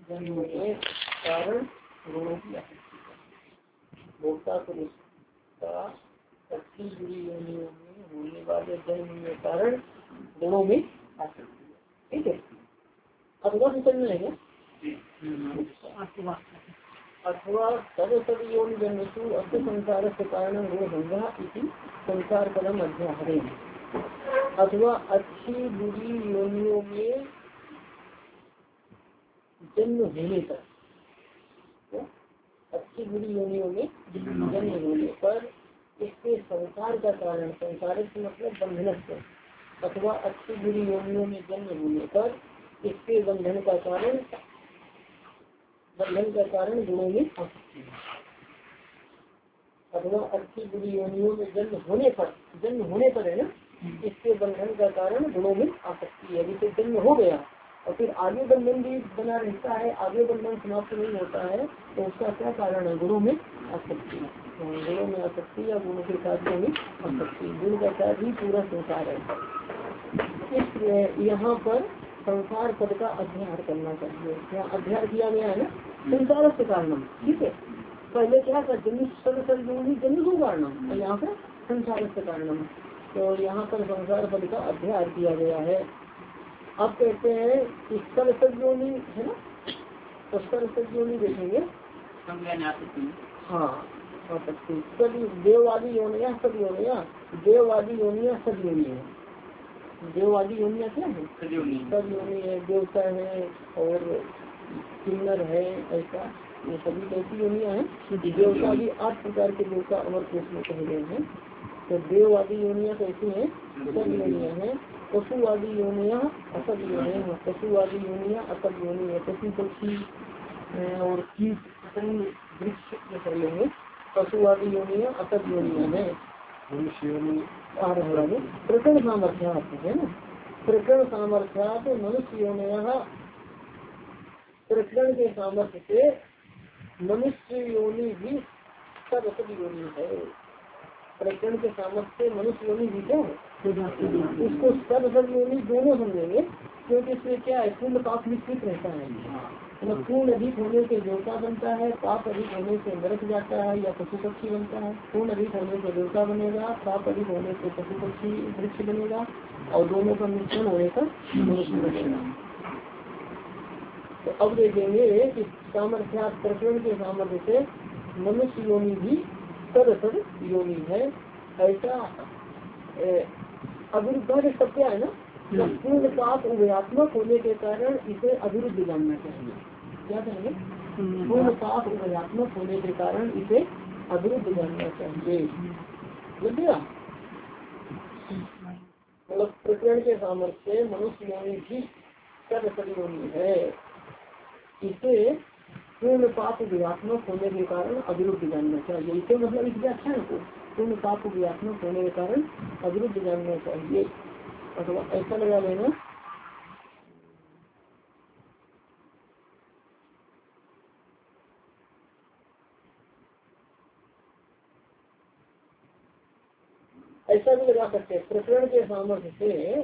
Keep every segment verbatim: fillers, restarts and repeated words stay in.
जन्म के कारण गुणों की आसक्ति, भोक्ता पुरुष का अच्छी बुरी योनियों में होने वाले जन्म के कारण गुणों में आसक्ति है। ठीक है, अथवा समझ में लेंगे अथवा तद तद योनि जन्मसु अस्त संसार के कारण गुण भंगा इति संसार कदम अध्याहरे। अथवा अच्छी बुरी योनियों में जन्म होने पर, अच्छी बुरी योनियों में जन्म होने पर इसके संसार का कारण, संसार से मतलब बंधन से, अथवा अच्छी बुरी योनियों में जन्म होने पर इसके बंधन का कारण, बंधन का कारण गुणों में आसक्ति है। अथवा अच्छी बुरी योनियों में जन्म होने पर, जन्म होने पर है ना, इसके बंधन का कारण गुणों में आसक्ति है। जैसे जन्म हो गया और फिर आगे बंधन भी बना रहता है, आगे बंधन समाप्त नहीं होता है, तो उसका क्या कारण है? गुणों में आसक्ति। गुणों में आसक्ति या गुणों के साथ में आसक्ति, गुण का साथ ही पूरा संसार है। इस यहाँ पर संसार पद का अध्ययन करना चाहिए। यहाँ अध्ययन किया गया है ना, संसार से कारणम। ठीक है, पहले क्या था? जन्म जन्म दो कारणम, और यहाँ पर संसार से कारणम। तो यहाँ पर संसार पद का अध्ययन किया गया है। अब कहते हैं कि स्थल सज्जोनी है ना, तो स्थल सज्जोनी देखेंगे। हाँ, आसक्ति सभी देववादी योनिया, सब योनिया, देववादी योनिया सब योनि है। देववादी योनिया क्या है? सब योनि है, देवता है और किन्नर है, ऐसा ये सभी कैसी योनिया है। देवता भी आठ प्रकार के देवता अमर कोश में कहे गए हैं। तो देववादी योनिया कैसी है? सब योनिया है। पशुवादी योनिया असद योनि है, पशुवादी योनिया असद योनि है। पशु पक्षी और कीट वृक्ष कर लेंगे। पशुवादी योनिया असद योनिया है। प्रकरण सामर्थ्यात है ना, प्रकरण सामर्थ्यात मनुष्य योनिया, प्रकरण के सामर्थ्य से मनुष्य योनि भी सब असद योनि है। प्रकरण के सामर्थ्य से मनुष्य योनि भी क्या है? उसको सब असद योनि दोनों समझेंगे, क्योंकि इसमें क्या है? पूर्ण पाप मिश्रित रहता है। मतलब पूर्ण अधिक होने से देवता बनता है, पाप अधिक होने से नरक जाता है या पशु पक्षी बनता है। पूर्ण अधिक होने से देवता बनेगा, पाप अधिक होने से पशु पक्षी वृक्ष बनेगा, और दोनों का मिश्रण होने पर मनुष्य बनेगा। तो अब देखेंगे कि सामर्थ्य, प्रकरण के सामर्थ्य से मनुष्य योनि भी सद योनि है। ऐसा अविरुद्ध सत्य है ना, जब पूर्ण पाप उभयात्मक होने के कारण इसे अविरुद्ध जानना चाहिए। क्या करेंगे? पूर्ण पाप उभयात्मक होने के कारण इसे अविरुद्ध जानना चाहिए। बुझिया, मतलब प्रकरण के सामर्थ्य से मनुष्य योनि भी सद योनि है। इसे पूर्ण पाप व्यात्मक होने के कारण अविरुद्ध जानना चाहिए। इसे मतलब इस व्याख्यान को पूर्ण पाप व्यात्मक होने के कारण अविरुद्ध जानना चाहिए। अथवा ऐसा लगा लेना, ऐसा भी लगा सकते हैं। प्रकरण के सामर्थ्य से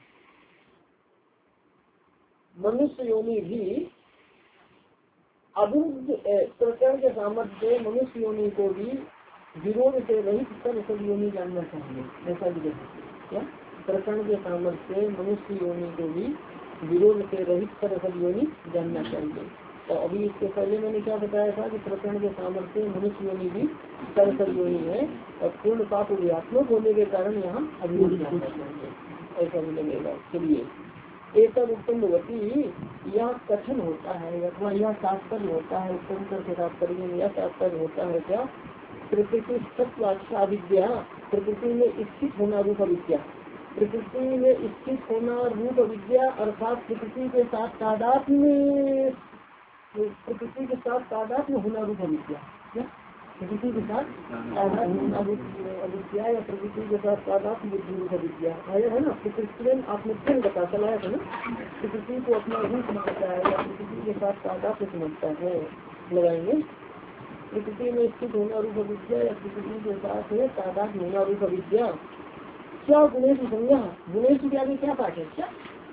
मनुष्य योनि भी अविरुद्ध, प्रकरण के सामर्थ्य से मनुष्य योनि को भी विरोध से रहित सब सब योनि जानना चाहिए। ऐसा भी देखा क्या? प्रकरण के सामर्थ्य से मनुष्य योनि को भी विरोध से रहित सब सब योनि जानना चाहिए। तो अभी इसके पहले मैंने क्या बताया था कि प्रकरण के सामर्थ्य से मनुष्य योनि भी सब सब योनि है, और पूर्ण पाप व्यात्मक होने के कारण यहाँ अविरोध जानना चाहिए। ऐसा भी लगेगा। चलिए, एक उत्तम भगवती यह कथन होता है अथवा यह तात्पर्य होता है, उत्तम करके तात्पर्य में यह तात्पर्य होता है क्या? प्रकृति सत्वाक्षा विद्या, प्रकृति में स्थित होना रूप विद्या, प्रकृति में स्थित होना रूप विद्या, अर्थात प्रकृति के साथ तादात्म्य, प्रकृति के साथ तादात्म्य होना रूप विद्या। प्रकृति के साथ तादात्म्य होना रूप अविद्या, या प्रकृति के साथ तादात्म्य बुद्धि रूप विद्या आया है ना। प्रकृति आपने फिर बता चलाया था ना, प्रकृति को अपना रूप मानता है या प्रकृति के साथ तादात्म्य समझता है। लगाएंगे, प्रकृति में स्थित होना रूप विद्या या प्रकृति के साथ है तादात्म्य होना रूप विद्या। क्या गुणेश संज्ञा, गुणेश की आगे क्या पाठ है? क्या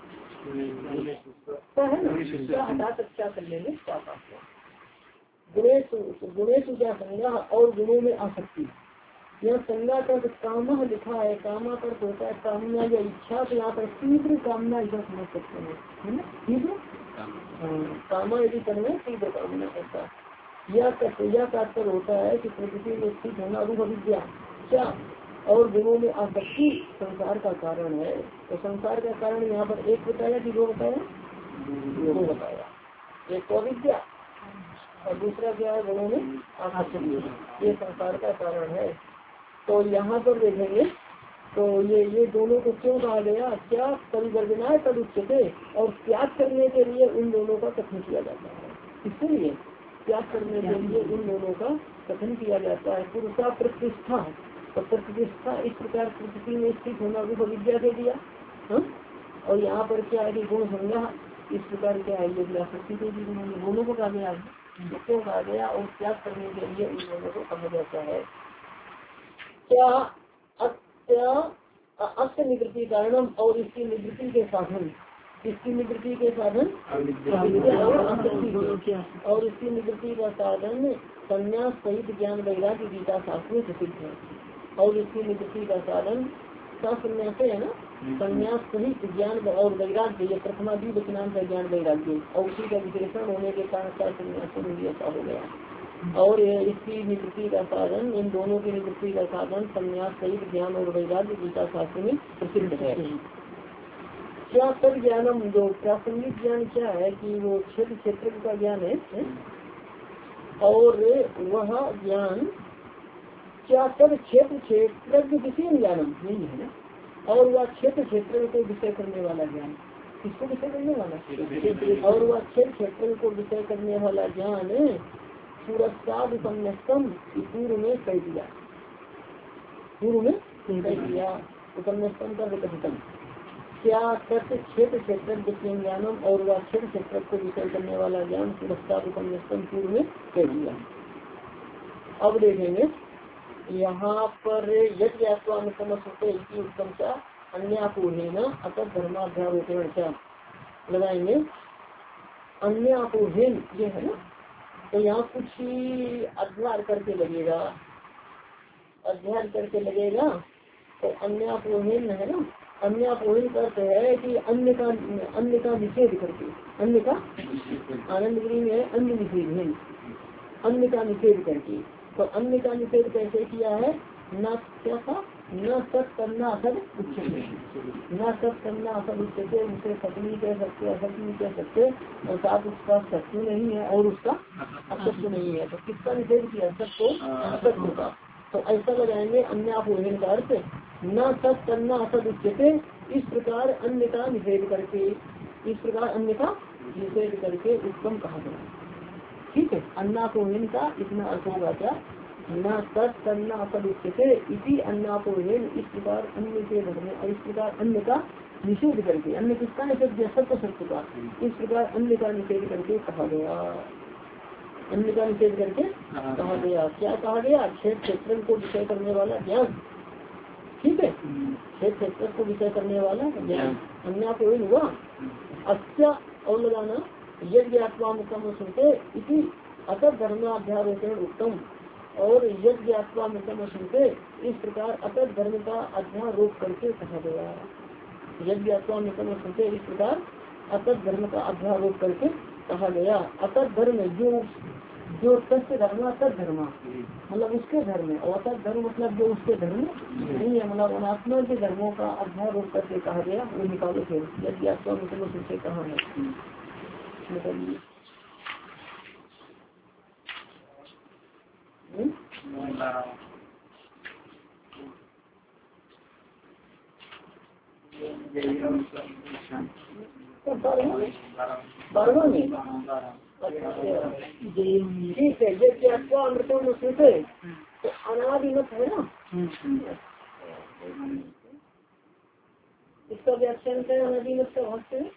क्या है ना, क्या हटा कर क्या कर लेंगे, क्या पाप है। गुणेश गुणेश क्या संज्ञा और गुणों में आसक्ति। यह संज्ञा का कामा लिखा है, कामा कर होता है कामना या इच्छा, तो यहाँ पर तीव्र कामना इधर समझ सकते हैं, है ना, तीव्र कामा यदि करने तीव्र कामना करता। यह तात्पर्य होता है कि प्रकृति में स्थित होना रूप अविद्या क्या और गुणों में आसक्ति संसार का कारण है। तो संसार का कारण यहाँ पर एक बताया कि दो बताया, दो बताया, एक तो अविद्या और दूसरा क्या है, गुणों में आसक्ति, ये संसार का कारण है। तो यहाँ पर देखेंगे तो ये ये दोनों को क्यों कहा गया, क्या परिवर्तना है तद उच्चते, और त्याग करने के लिए उन दोनों का कथन किया जाता है। इसलिए त्याग करने के लिए उन दोनों का कथन किया जाता है। पुरुषा प्रतिष्ठा, तो प्रतिष्ठा इस प्रकार प्रकृति में स्थित होना रूप विद्या दे दिया, हा? और यहाँ पर क्या है कि गुण संज्ञा इस प्रकार क्या है, ये आसक्ति दे दी, दोनों को कहा गया है, क्यों कहा गया, और त्याग करने के लिए उन दोनों को कहा जाता है। क्या अत्या अस्य निवृत्ति कारणम, और इसकी निवृत्ति के साधन, इसकी निवृत्ति के साधन और आसक्ति, और इसकी निवृत्ति का साधन संन्यास सहित ज्ञान वैराग्य गीता शास्त्र में प्रसिद्ध है। और इसकी निवृत्ति का साधन संन्यास है ना, संन्यास सहित ज्ञान और वैराग्य, ये प्रथमा भी वचनांत है ज्ञान वैराग्य, और उसी का विशेषण होने के कारण संन्यास में भी ऐसा हो गया। और इसकी निवृत्ति का साधन, इन दोनों की निवृत्ति का साधन संन्यास सहित ज्ञान और वैराग्य गीता शास्त्र में प्रसिद्ध है। क्या तद ज्ञानम, जो प्रासंगिक ज्ञान क्या है कि वो क्षेत्र क्षेत्र का ज्ञान है, है? और वह ज्ञान क्या तद क्षेत्र क्षेत्र विषय ज्ञानम नहीं है ना, और वह क्षेत्र क्षेत्र को विषय करने वाला ज्ञान, किसको विषय करने वाला, और वह क्षेत्र क्षेत्र को विषय करने वाला ज्ञान पुरस्कार उपन्यासम पूर्व में कह दिया, पूर्व में कह दिया उपन्यासम का विकसितम। क्या तथ्य क्षेत्र क्षेत्र विषय ज्ञानम, और वह क्षेत्र क्षेत्र को विषय करने वाला ज्ञान पुरस्कार उपन्यासम पूर्व में कह दिया। अब देखेंगे यहाँ पर यज्ञ उत्तम सा अन्यापूर्णेन अतः धर्माध्यारोपण क्या लगाएंगे, अन्यापूर्णेन ये है ना, तो यहाँ कुछ अध्ययन करके लगेगा, अध्ययन करके लगेगा, तो अन्यापूर्णेन है ना, अन्यापूर्णेन का अर्थ है कि अन्य का अन्य का निषेध करके, अन्य का आनंद गिरी में है अन्य निषेध है, अन्य का निषेध करके। तो अन्य का निषेध कैसे किया है, न क्या था, न सत करना असद उच्चते, न सत करना असद उच्चते, उसे सत्य नहीं कह सकते, असत्य नहीं कह सकते, और साथ उसका सत्य नहीं है और उसका असत्य नहीं है। तो किसका निषेध किया, सत्य को असत्य का। तो ऐसा लगाएंगे अन्यापूर्णेन का अर्थ न सत करना असद उच्चते, इस प्रकार अन्य का निषेध करके, इस प्रकार अन्य का निषेध करके उत्तम कहा गया। ठीक है, अन्नापूर्णेन का इतना अर्थ होगा क्या, न सत करना असद उच्चते इसी अन्नापूर्णेन, इस प्रकार अन्य के धर्म, और इस प्रकार अन्य का निषेध करके, अन्य किसका निषेध किया, सत्य सत्य का, इस प्रकार अन्य का निषेध करके कहा गया, अन्य का निषेध करके कहा गया। क्या कहा गया, क्षेत्र क्षेत्र को विषय करने वाला ज्ञान, ठीक है, क्षेत्र क्षेत्र को विषय करने वाला ज्ञान अन्यापूर्ण हुआ। अच्छा और लगाना यज्ञ आत्मा मुक्तम सुनते इसी अतः धर्माध्यारोपण उत्तम, और यज्ञ आत्मा मुक्तम सुनते इस प्रकार अतः धर्म का अध्यारोप करके कहा गया। यज्ञ आत्मा मुक्तम सुनते इस प्रकार अतः धर्म का अध्यारोप करके कहा गया। अतः धर्म जो जो सत्य धर्म अतः धर्म मतलब उसके धर्म है, और अतः धर्म मतलब जो उसके धर्म नहीं है, मतलब अनात्मा के धर्मों का अध्यारोप करके कहा गया। वो निकालो फिर यज्ञ आत्मा मुक्तम सुनते कहाँ है, निकालिए। बारहवां में ठीक है, यज्ञ आत्मा अमृतम सुनते तो अनादिमत है ना, इसका व्याख्यान क्या है, अनादिमत का भाष्य है।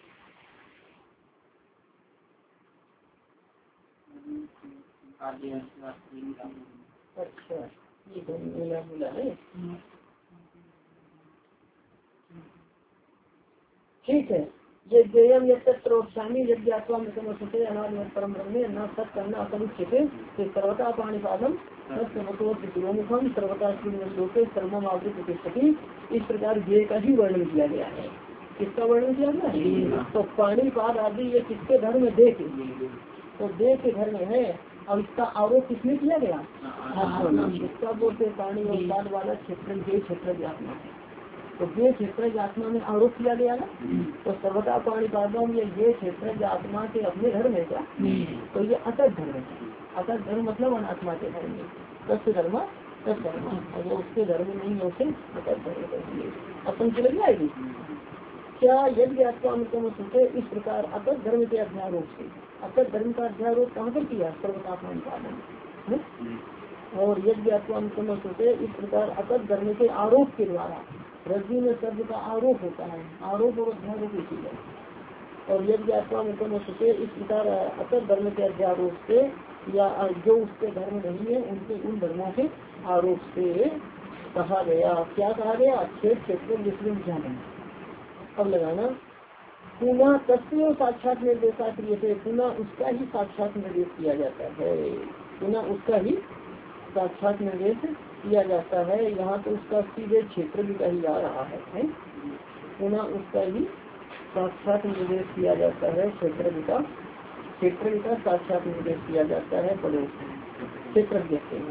अच्छा ये मिला मिला है, ठीक है। ये जयम यत्रोक्षामी यज्ञ आत्मा में समझते अनाद परम ब्रह्मे न सत करना असमुच्यते सर्वता पाणिपादम सर्वतोमुखम सर्वता श्लोके सर्वम आवृत प्रतिष्ठति। इस प्रकार ये का ही वर्णन किया गया है। किसका वर्णन किया गया है? तो पाणिपाद आदि ये किसके धर्म में देख, तो देह के धर्म है। और इसका आरोप किसने किया गया? जिसका बोलते पानी और पाद वाला क्षेत्र देह क्षेत्र आत्मा है, तो ये क्षेत्र आत्मा में आरोप किया गया ना। तो सर्वता पाणिपादम ये ये क्षेत्र आत्मा के अपने धर्म है क्या? तो ये अतत धर्म है। अतत धर्म मतलब अनात्मा के धर्म में तस्य धर्म तस् धर्म, अगर उसके धर्म नहीं है उसे अतत धर्म अपन चल जाएगी क्या? यज्ञ आत्मा अमृतम सुखे। इस प्रकार अतत धर्म के अध्यारोप से, अतत धर्म का अध्यारोप कहाँ पर किया? सर्वता पाणिपादम। और यज्ञ आत्मा अमृतम सुखे इस प्रकार अतत धर्म के आरोप के द्वारा, रज्जु में शब्द का आरोप होता है, आरोप और अध्यारोप इसी है। और यज्ञ आत्मा अमृतम सुखे इस प्रकार अतत धर्म के अध्यारोप से या जो उसके धर्म नहीं है उनके उन धर्मों के आरोप से कहा गया। क्या कहा गया? क्षेत्र क्षेत्र विश्व ज्ञान। अब लगाना पुनः तत्व साक्षात निर्देशा क्रिय थे, पुनः उसका ही साक्षात निर्देश किया जाता है, पुनः उसका ही साक्षात निर्देश किया जाता है। यहाँ तो उसका सीधे क्षेत्र भी कही जा रहा है, है? पुनः उसका ही साक्षात निर्देश किया जाता है, क्षेत्र का क्षेत्र का साक्षात निर्देश किया जाता है। पड़ोस क्षेत्र देखते हैं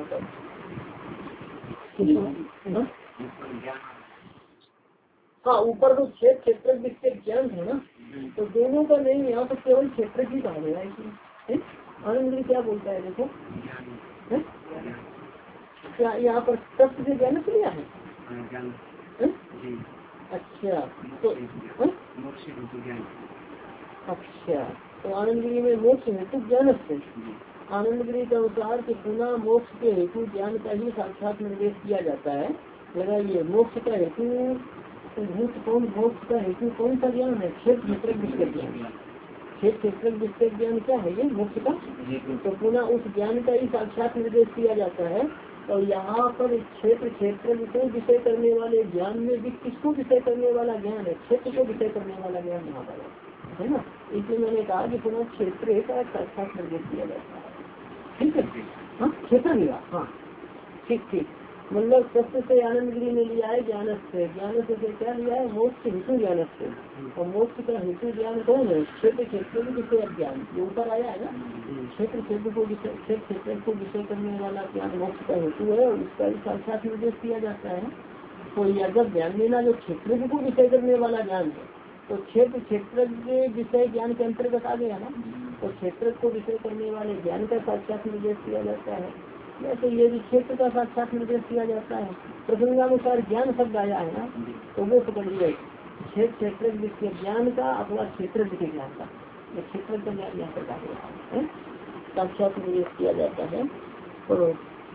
तब। हाँ, ऊपर तो क्षेत्र क्षेत्र विषय ज्ञान है ना, तो दोनों का नहीं, यहाँ तो केवल क्षेत्र ही कहा गया है इसमें। आनंद क्या बोलता है देखो, है? क्या यहाँ पर तत्व से ज्ञान से लिया है? अच्छा तो अच्छा तो आनंदगिरी में मोक्ष हेतु ज्ञान से, आनंदगिरी के अनुसार कि पुनः मोक्ष के हेतु ज्ञान का ही साक्षात निर्देश किया जाता है। लगाइए मोक्ष का हेतु भूत कौन, मोक्ष का हेतु कौन सा ज्ञान है? क्षेत्र क्षेत्र विषय ज्ञान। क्षेत्र क्षेत्र विषय ज्ञान क्या है? ये मोक्ष का। तो पुनः उस ज्ञान का ही साक्षात निर्देश किया जाता है। और यहाँ पर क्षेत्र क्षेत्र को विषय करने वाले ज्ञान में भी किसको विषय करने वाला ज्ञान है? क्षेत्र को विषय करने वाला ज्ञान यहाँ पर है ना। इसलिए मैंने कहा कि पुनः क्षेत्र का साक्षात निर्देश किया जाता है। ठीक है, हाँ क्षेत्र लिया, हाँ ठीक ठीक। मतलब सत्य से आनंदगिरी में लिया है ज्ञान से, ज्ञान से क्या लिया है? मोक्ष हेतु ज्ञान से। और मोक्ष का हेतु ज्ञान कौन है? क्षेत्र क्षेत्र में विषय ज्ञान, ये ऊपर आया है ना। क्षेत्र क्षेत्र को विषय क्षेत्र क्षेत्र को विषय करने वाला ज्ञान मोक्ष का हेतु है और उसका भी साक्षात निर्देश किया जाता है। तो यह जब ध्यान देना जो क्षेत्र को विषय करने वाला ज्ञान है, तो क्षेत्र क्षेत्र के विषय ज्ञान के अंतर्गत आ गया ना। तो क्षेत्र को विषय करने वाले ज्ञान का साक्षात निर्देश किया जाता है। वैसे ये भी क्षेत्र का साक्षात निर्देश किया जाता है। प्रसंगानुसार ज्ञान शब्द आया है ना, तो वो पकड़िए क्षेत्र क्षेत्र विषय ज्ञान का अथवा क्षेत्र विषय ज्ञान का, ये क्षेत्र का ज्ञान यहाँ पर है साक्षात निर्देश किया जाता है। तो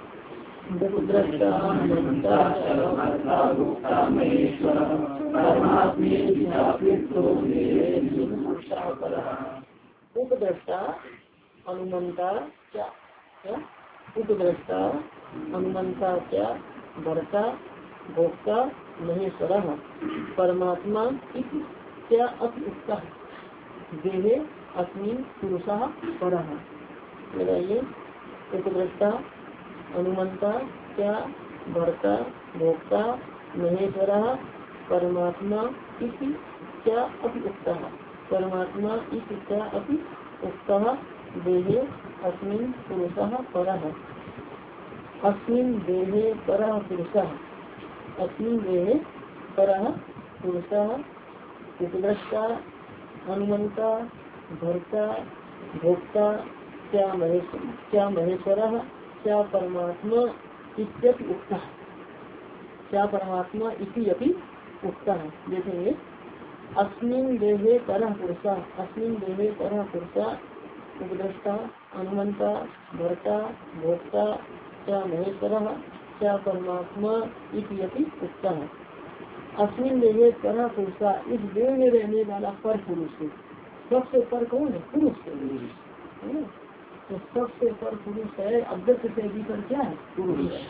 उपद्रष्टा अनुमंता क्या क्या उपद्रष्टा अनुमंता क्या भर्ता भोक्ता महेश्वर परमात्मा क्या अत्युक्ता देहे अस्मिन् पुरुषः परः। लगाइए उपद्रष्टा अनुमंता क्या भर्ता भोक्ता महेश्वर परमात्मा इति क्या अत्युक्ता, परमात्मा इति क्या अत्युक्ता देहे अस्मिन् पुरुषः परः। अस्मिन् देहे परः पुरुषः, अस्मिन् देहे परः पुरुषः उपद्रष्टा अनुमंता भर्ता भोक्ता क्या महेश्वर क्या महेश्वरः क्या परमात्मा इत्यपि उक्तः, क्या परमात्मा इति अपि उक्तः। देखेंगे अस्मिन् देहे परः पुरुषः, अस्मिन् देहे परः पुरुषः उपद्रष्टा अनुमंता भर्ता भोक्ता क्या महेश्वरः क्या परमात्मा इति अपि उक्तः। अस्मिन् देहे परः पुरुषः, इस देह में रहने वाला पर पुरुष, सबसे पर कौन है? पुरुष है ना। तो सबसे पर पुरुष है, अव्यक्त से भी पर क्या है? पुरुष है।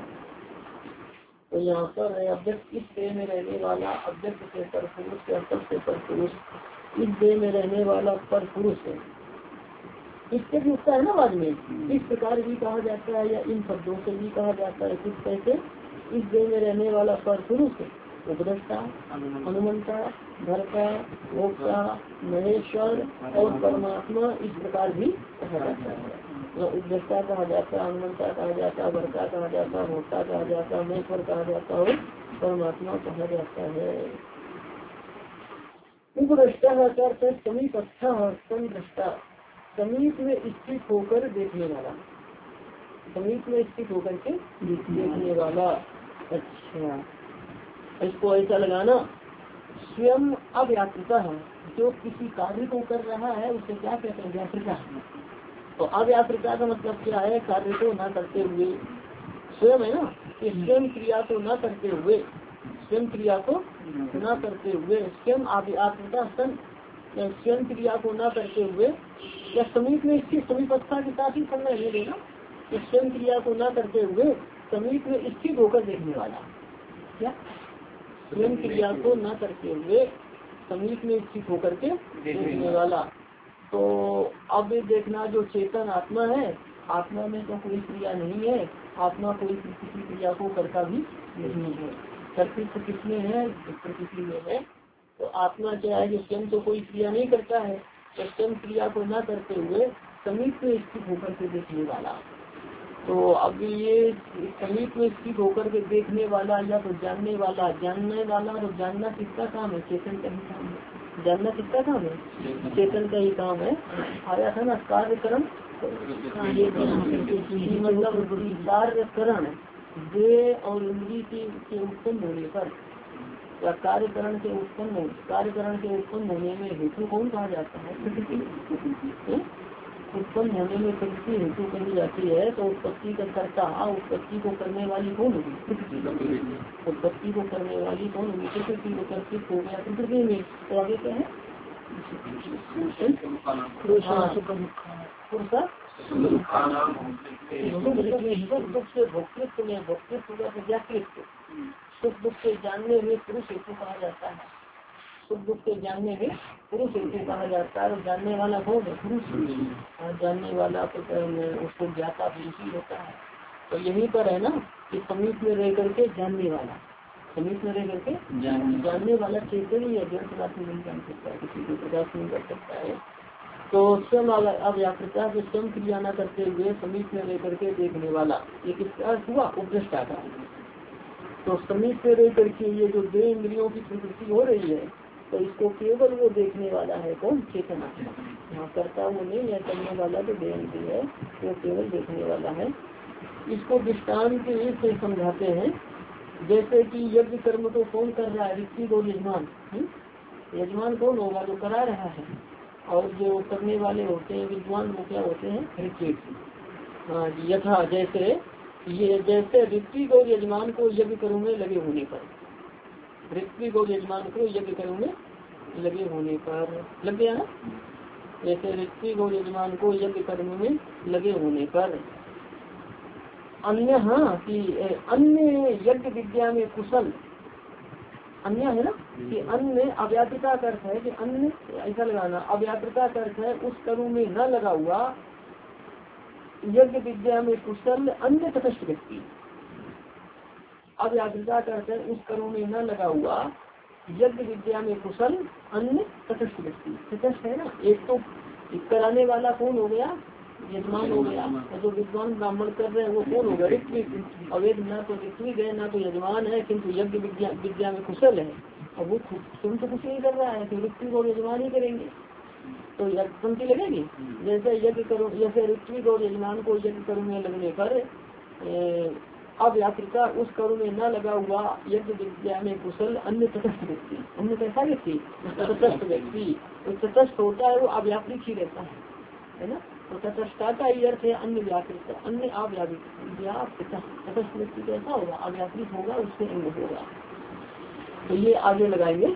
तो यहाँ पर अव्यक्त इस देह में रहने वाला अव्यक्त से पर पुरुष या सबसे पर पुरुष इस देह में रहने वाला पर पुरुष है, इससे भी उसका है ना बाद में, इस प्रकार भी कहा जाता है या इन शब्दों से भी कहा जाता है। किस कैसे? इस देह में रहने वाला पर पुरुष उपदेष्टा, अनुमंता, धर्ता, भोक्ता, महेश्वर और परमात्मा इस प्रकार भी कहा जाता है। उपदेष्टा कहा जाता, अनुमंता कहा जाता, भर्ता कहा जाता, भोक्ता कहा जाता, महेश्वर कहा जाता और परमात्मा कहा जाता है। उपदेष्टा का अर्थ है समीप अच्छा संदृष्टा, समीप में स्थित होकर देखने वाला, समीप में स्थित होकर के देखने वाला। अच्छा, इसको ऐसा लगाना, स्वयं अव्याकृता है, जो किसी कार्य को कर रहा है उसे क्या कहते हैं? व्याकृता। तो अव्याकृता का मतलब क्या है? कार्य को न करते हुए, स्वयं है ना, कि स्वयं क्रिया को न करते हुए, स्वयं क्रिया को न करते हुए, स्वयं अव्याकृता सन, स्वयं क्रिया को न करते हुए, या समीप में इसकी समीपस्था के साथ ही समय ले लेना, कि स्वयं क्रिया को न करते हुए समीप में स्थित होकर देखने वाला। क्या? स्वयं क्रिया को न करते हुए समीप में स्थित होकर के देखने वाला। तो अब देखना, जो चेतन आत्मा है, आत्मा में तो कोई क्रिया नहीं है, आत्मा कोई किसी क्रिया को करता भी नहीं है। कर्तृत्व किसमें है? प्रकृति में है। तो आत्मा क्या है कि स्वयं तो कोई क्रिया नहीं करता है, तो स्वयं क्रिया को न करते हुए समीप में स्थित होकर के देखने वाला। तो अब ये समीप में स्थित होकर के देखने वाला या तो जानने वाला, जानने वाला तो जानना किसका काम है? चेतन का ही काम है। जानना किसका काम है? चेतन का ही काम है। आया था ना कार्यकरण, मतलब कार्यकरण देह और इंद्री के उत्पन्न होने पर, या कार्यकरण के उत्पन्न कार्यकरण के उत्पन्न होने में हेतु कौन कहा जाता है? प्रकृति। उत्पन्न होने में प्रकृति हेतु कही जाती है। तो उत्पत्ति का कर्ता, उत्पत्ति को करने वाली कौन होगी? प्रकृति। उत्पत्ति को करने वाली कौन होगी? प्रकृति। को कर्तृत्व हो गया प्रकृति में। तो आगे क्या है? सुख दुख से भोक्तृत्व में, भोक्तृत्व का व्याकृत्व, सुख दुख से जानने में पुरुष हेतु कहा जाता है। सुख दुख के जानने में पुरुष हेतु कहा जाता है। और जानने वाला कौन है? पुरुष। जानने वाला तो उसको ज्ञाता पुरुष ही होता है। तो यहीं पर है ना कि समीप में रह करके जानने वाला, समीप में रह करके जानने वाला चेतन ही है, जड़ पदार्थ नहीं जान सकता है, किसी को प्रकाश नहीं कर सकता है। तो स्वयं अव्याकृता से स्वयं क्रिया न करते हुए समीप में रह करके देखने वाला, ये किसका अर्थ हुआ? उपदेष्टा का। तो समीप में रह करके ये जो देह इंद्रियों की प्रवृत्ति हो रही है, तो इसको केवल वो देखने वाला है कौन? चेतन आत्मा। यहाँ करता वो नहीं है, करने वाला तो देह इंद्रिय है, वो केवल देखने वाला है। इसको दृष्टांत से समझाते हैं, जैसे कि यज्ञ कर्म को कौन कर रहा है? ऋषि और यजमान। यजमान कौन होगा? जो करा रहा है। और जो करने वाले होते हैं विद्वान, वो क्या होते हैं? ऋत्विक। हाँ, यथा जैसे ये जैसे ऋत्विक और यजमान को यज्ञ कर्म में लगे होने पर, ऋत्विक और यजमान को यज्ञ कर्म में लगे होने पर, लग गया ना? जैसे ऋत्विक और यजमान को यज्ञ कर्म में लगे होने पर, अन्य, हाँ कि अन्य यज्ञ विद्या में कुशल, अन्य है ना कि अन्य अव्याकृता का अर्थ है कि अन्य, ऐसा लगाना, अव्याकृता का अर्थ है उस कर्म में न लगा हुआ, यज्ञ विद्या में कुशल अन्य तटस्थ व्यक्ति। अव्याकृता का अर्थ है उस कर्म में न लगा हुआ, यज्ञ विद्या में कुशल अन्य तटस्थ व्यक्ति। तटस्थ है ना, एक तो कराने वाला कौन हो गया? यजमान हो गया। और जो विद्वान ब्राह्मण कर रहे हैं वो कौन हो गया? ऋत्विक। और एक ना तो ऋत्विक है ना तो यजमान है, किंतु यज्ञ विद्या विद्या में कुशल है, और वो स्वयं तो कुछ नहीं कर रहा है, तो ऋत्विक और यजमान ही करेंगे, तो पंक्ति लगेगी। जैसे यज्ञ करो, जैसे ऋत्विक और यजमान को यज्ञ कर्म में लगने पर अव्याकृता उस कर्म में न लगा हुआ, यज्ञ विद्या में कुशल अन्य तटस्थ व्यक्ति। अन्य कैसा व्यक्ति? तटस्थ व्यक्ति। तो तटस्थ होता है वो अव्याकृत ही रहता है, है ना? तो तटस्थता का ही अर्थ है अन्य व्याकृत, अन्य अव्याकृत। तटस्थ व्यक्ति कैसा होगा? अव्याकृत होगा, उससे अंग होगा। तो ये आगे लगाएंगे।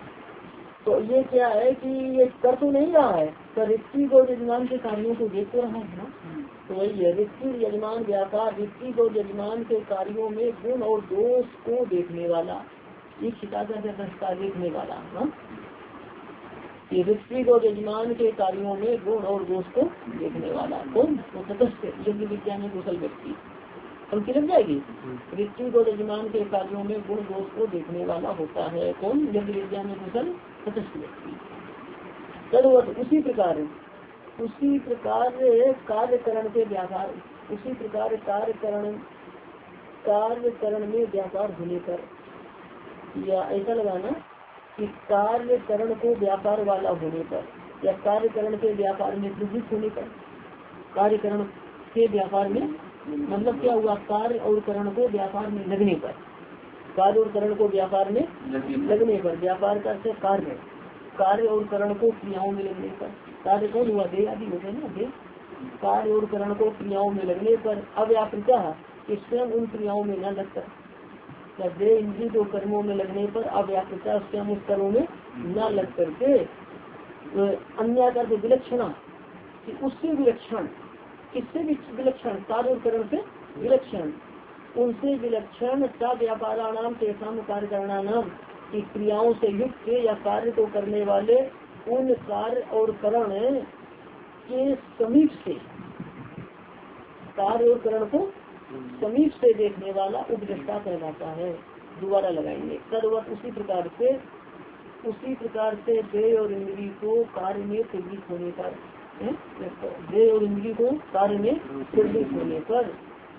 तो ये क्या है कि ये कर तो नहीं रहा है, पर ऋत्विक और यजमान के कार्यों को देख तो रहा है ना। तो वही है ऋत्विक यजमान व्यापार, ऋत्विक और यजमान के कार्यों में गुण और दोष को देखने वाला, एक शिका का दृष्टा देखने वाला। हा? ये ऋत्विक और यजमान के कार्यों में गुण और दोष को देखने वाला कौन? तो तटस्थ यज्ञ विद्या में कुशल व्यक्ति। पंक्ति लग जाएगी। ऋत्विक और यजमान के कार्यों में गुण दोष को देखने वाला होता है कौन? यज्ञ विद्या में कुशल तटस्थ व्यक्ति। तदवत उसी प्रकार उसी प्रकार कार्यकरण के व्यापार उसी प्रकार कार्यकरण कार्यकरण में व्यापार होने पर, या ऐसा लगाना कि कार्यकरण को व्यापार वाला होने पर, या कार्यकरण के व्यापार में प्रवृत्त होने पर। कार्यकरण के व्यापार में मतलब क्या हुआ? कार्य और करण को व्यापार में लगने पर, कार्य और करण को व्यापार में लगने पर, व्यापार का अर्थ कार्य, कार्य और करण को क्रियाओं में लगने पर। कार्य कौन हुआ? देह आदि होते हैं ना, देह। कार्य और करण को क्रियाओं में लगने पर अव्यापृता स्वयं उन क्रियाओं में न लगकर, या देह इंद्रिय को कर्मों में लगने पर अव्यापृता स्वयं उस कर्मों में न लग करके अन्य कर्म विलक्षणा कि उससे विलक्षण, किससे विलक्षण? कार्य और करण से विलक्षण, उनसे विलक्षण सा व्यापाराणाम तेषाम कार्य करणानाम की क्रियाओं से युक्त या कार्य को करने वाले उन कार्य और करण के समीप से, कार्य और करण को समीप से देखने वाला उपदेष्टा कहलाता है। दोबारा लगाएंगे। तदवत उसी प्रकार से उसी प्रकार से देह और इंद्रिय को कार्य में प्रवृत्त होने पर, देह और इंद्रिय को कार्य में प्रवृत्त होने पर,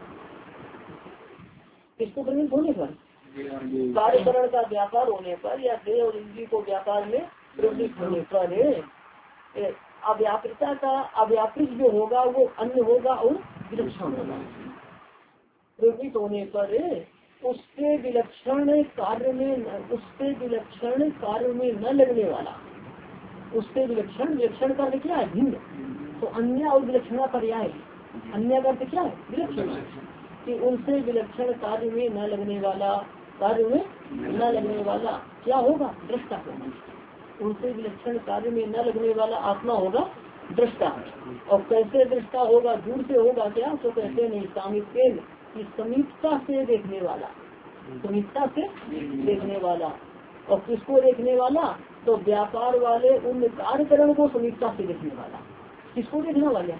किसको प्रवृत्त होने पर? कार्यकरण का व्यापार होने पर, या देह और इंद्रिय को व्यापार में प्रवृत्त होने पर अव्यापृता का अव्यापृत जो होगा वो अन्य होगा और विलक्षण होगा। प्रवृत्त होने पर उसके विलक्षण कार्य में उसके विलक्षण कार्य में न लगने वाला, उसके विलक्षण विलक्षण का क्या है? भिन्न। तो अन्य और विलक्षणा पर्याय, अन्य का क्या है? विलक्षण, कि उनसे विलक्षण कार्य में न लगने वाला, कार्य में न लगने वाला क्या होगा? दृष्टा होगा। उनसे विलक्षण कार्य में न लगने वाला आत्मा होगा दृष्टा। और कैसे दृष्टा होगा? दूर से होगा क्या? तो कहते नहीं, सामीप्य की समीपता से देखने वाला, समीपता से देखने वाला। और किसको देखने वाला? तो व्यापार वाले उन कार्यकरण को समीपता से देखने वाला। किसको देखने वाले?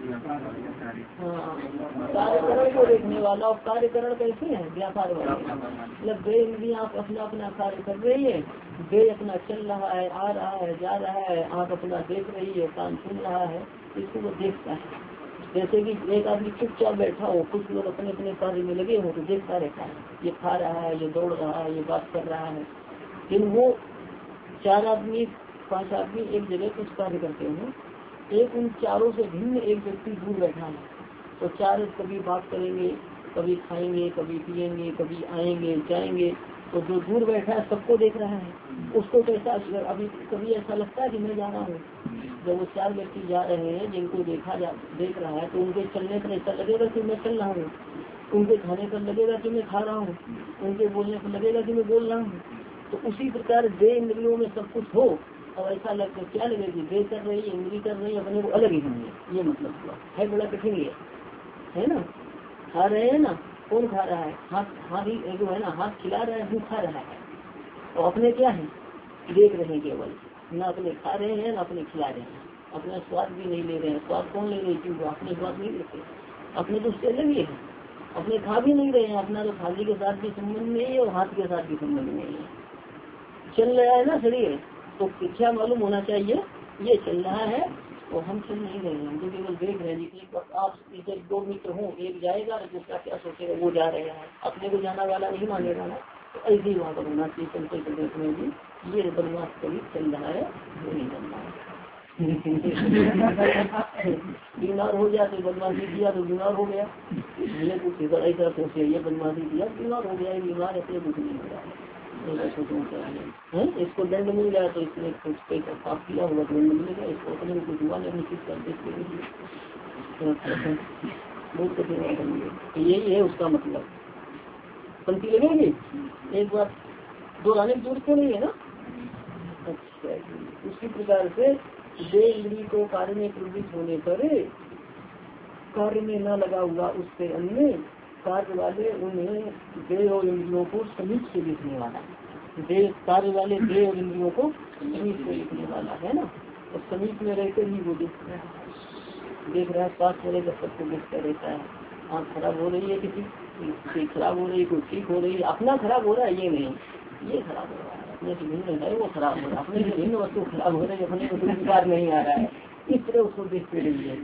हाँ, कार्यकरण को देखने वाला। और कार्यकरण कैसे है? व्यापार वाले, मतलब वे इंद्रियां अपना अपना कार्य कर रही है, वे अपना चल रहा है, आ रहा है, जा रहा है, आँख अपना देख रही है, कान सुन रहा है, इसको वो देखता है। जैसे कि एक आदमी चुपचाप बैठा हो, कुछ लोग अपने अपने कार्य में लगे हो तो देखता रहता है, ये खा रहा है, ये दौड़ रहा है, ये बात कर रहा है। लेकिन वो चार आदमी पांच आदमी एक जगह कुछ कार्य करते हैं, एक उन चारों से भिन्न एक व्यक्ति दूर बैठा है, तो चार कभी बात करेंगे, कभी खाएंगे, कभी पिएंगे, कभी आएंगे जाएंगे। तो जो दूर बैठा है सबको देख रहा है, उसको कैसा अभी कभी ऐसा लगता है कि मैं जा रहा हूँ। जब वो चार व्यक्ति जा रहे हैं जिनको देखा जा देख रहा है, तो उनके चलने पर ऐसा लगेगा कि मैं चल रहा हूँ, उनके खाने पर लगेगा कि मैं खा रहा हूँ, उनके बोलने पर लगेगा कि मैं बोल रहा हूँ। तो उसी प्रकार देह इंद्रियों में सब कुछ हो और ऐसा लग क्या लगेगी? देह कर रही है, इंद्री कर रही है, अपने को अलग ही होंगे। ये मतलब हुआ है, बड़ा कठिन ये है ना। खा रहे हैं ना, कौन खा रहा है? हाथ हाथ ही जो है ना, हाथ खिला रहा है, मुँह खा रहा है, और अपने क्या है? देख रहे हैं केवल, ना अपने खा रहे हैं ना अपने खिला रहे हैं, अपना स्वाद भी नहीं ले रहे हैं। स्वाद कौन ले रहे? क्योंकि अपने स्वाद नहीं लेते, अपने तो उससे अलग ही है। अपने खा भी नहीं रहे हैं, अपना तो थाली के साथ भी संबंध नहीं है और हाथ के साथ भी संबंध नहीं है। चल रहा है ना शरीर, तो क्या मालूम होना चाहिए? ये चल रहा है और हम चल नहीं रहे हैं, जो केवल देख रहे हैं। एक बार आप इधर दो मित्र हो, एक जाएगा दूसरा क्या सोचेगा? वो जा रहे हैं, अपने को जाना वाला नहीं मानेगा ना। तो ऐसे ही वहाँ पर होना चाहिए चलते प्रदेश में भी। ये बदमाश कभी चल रहा है, वो नहीं करना है। बीमार हो जाए तो बदमाशी किया तो बीमार हो गया, ये कुछ ऐसा सोचे, ये बदमाशी किया बीमार हो गया, बीमार अपने कुछ नहीं हो रहा है। इसको दंड मिल गया तो इसने कुछ पैसा पाप किया होगा तो दंड मिलेगा, इसको अपने कुछ हुआ नहीं निश्चित कर देते। बहुत कठिन यही है उसका मतलब। पंक्ति लगेगी एक बार दोहराने की जरूरत नहीं है ना। अच्छा, उसी प्रकार से देह इंद्रिय को कार्य में प्रवृत्त होने पर कार्य में न लगा हुआ उससे अन्य कार्य वाले उन्हें देह और इंद्रियों को समीप से देखने वाला, दे कार्य वाले दे और इंद्रियों को समीप से लिखने वाला है ना। और समीप में रहकर ही वो देख रहा है देख रहा है पास वाले जब सबको देखता रहता है। आँख खराब हो रही है, किसी की खराब हो रही है, कोई ठीक हो रही है, अपना खराब हो रहा है ये नहीं, ये खराब हो रहा है, अपने से भिन्न है वो खराब हो रहा है, अपने से भिन्न वस्तु खराब हो रही है, अपने को कोई विकार नहीं आ रहा है, इस तरह उसको देखते रहिए।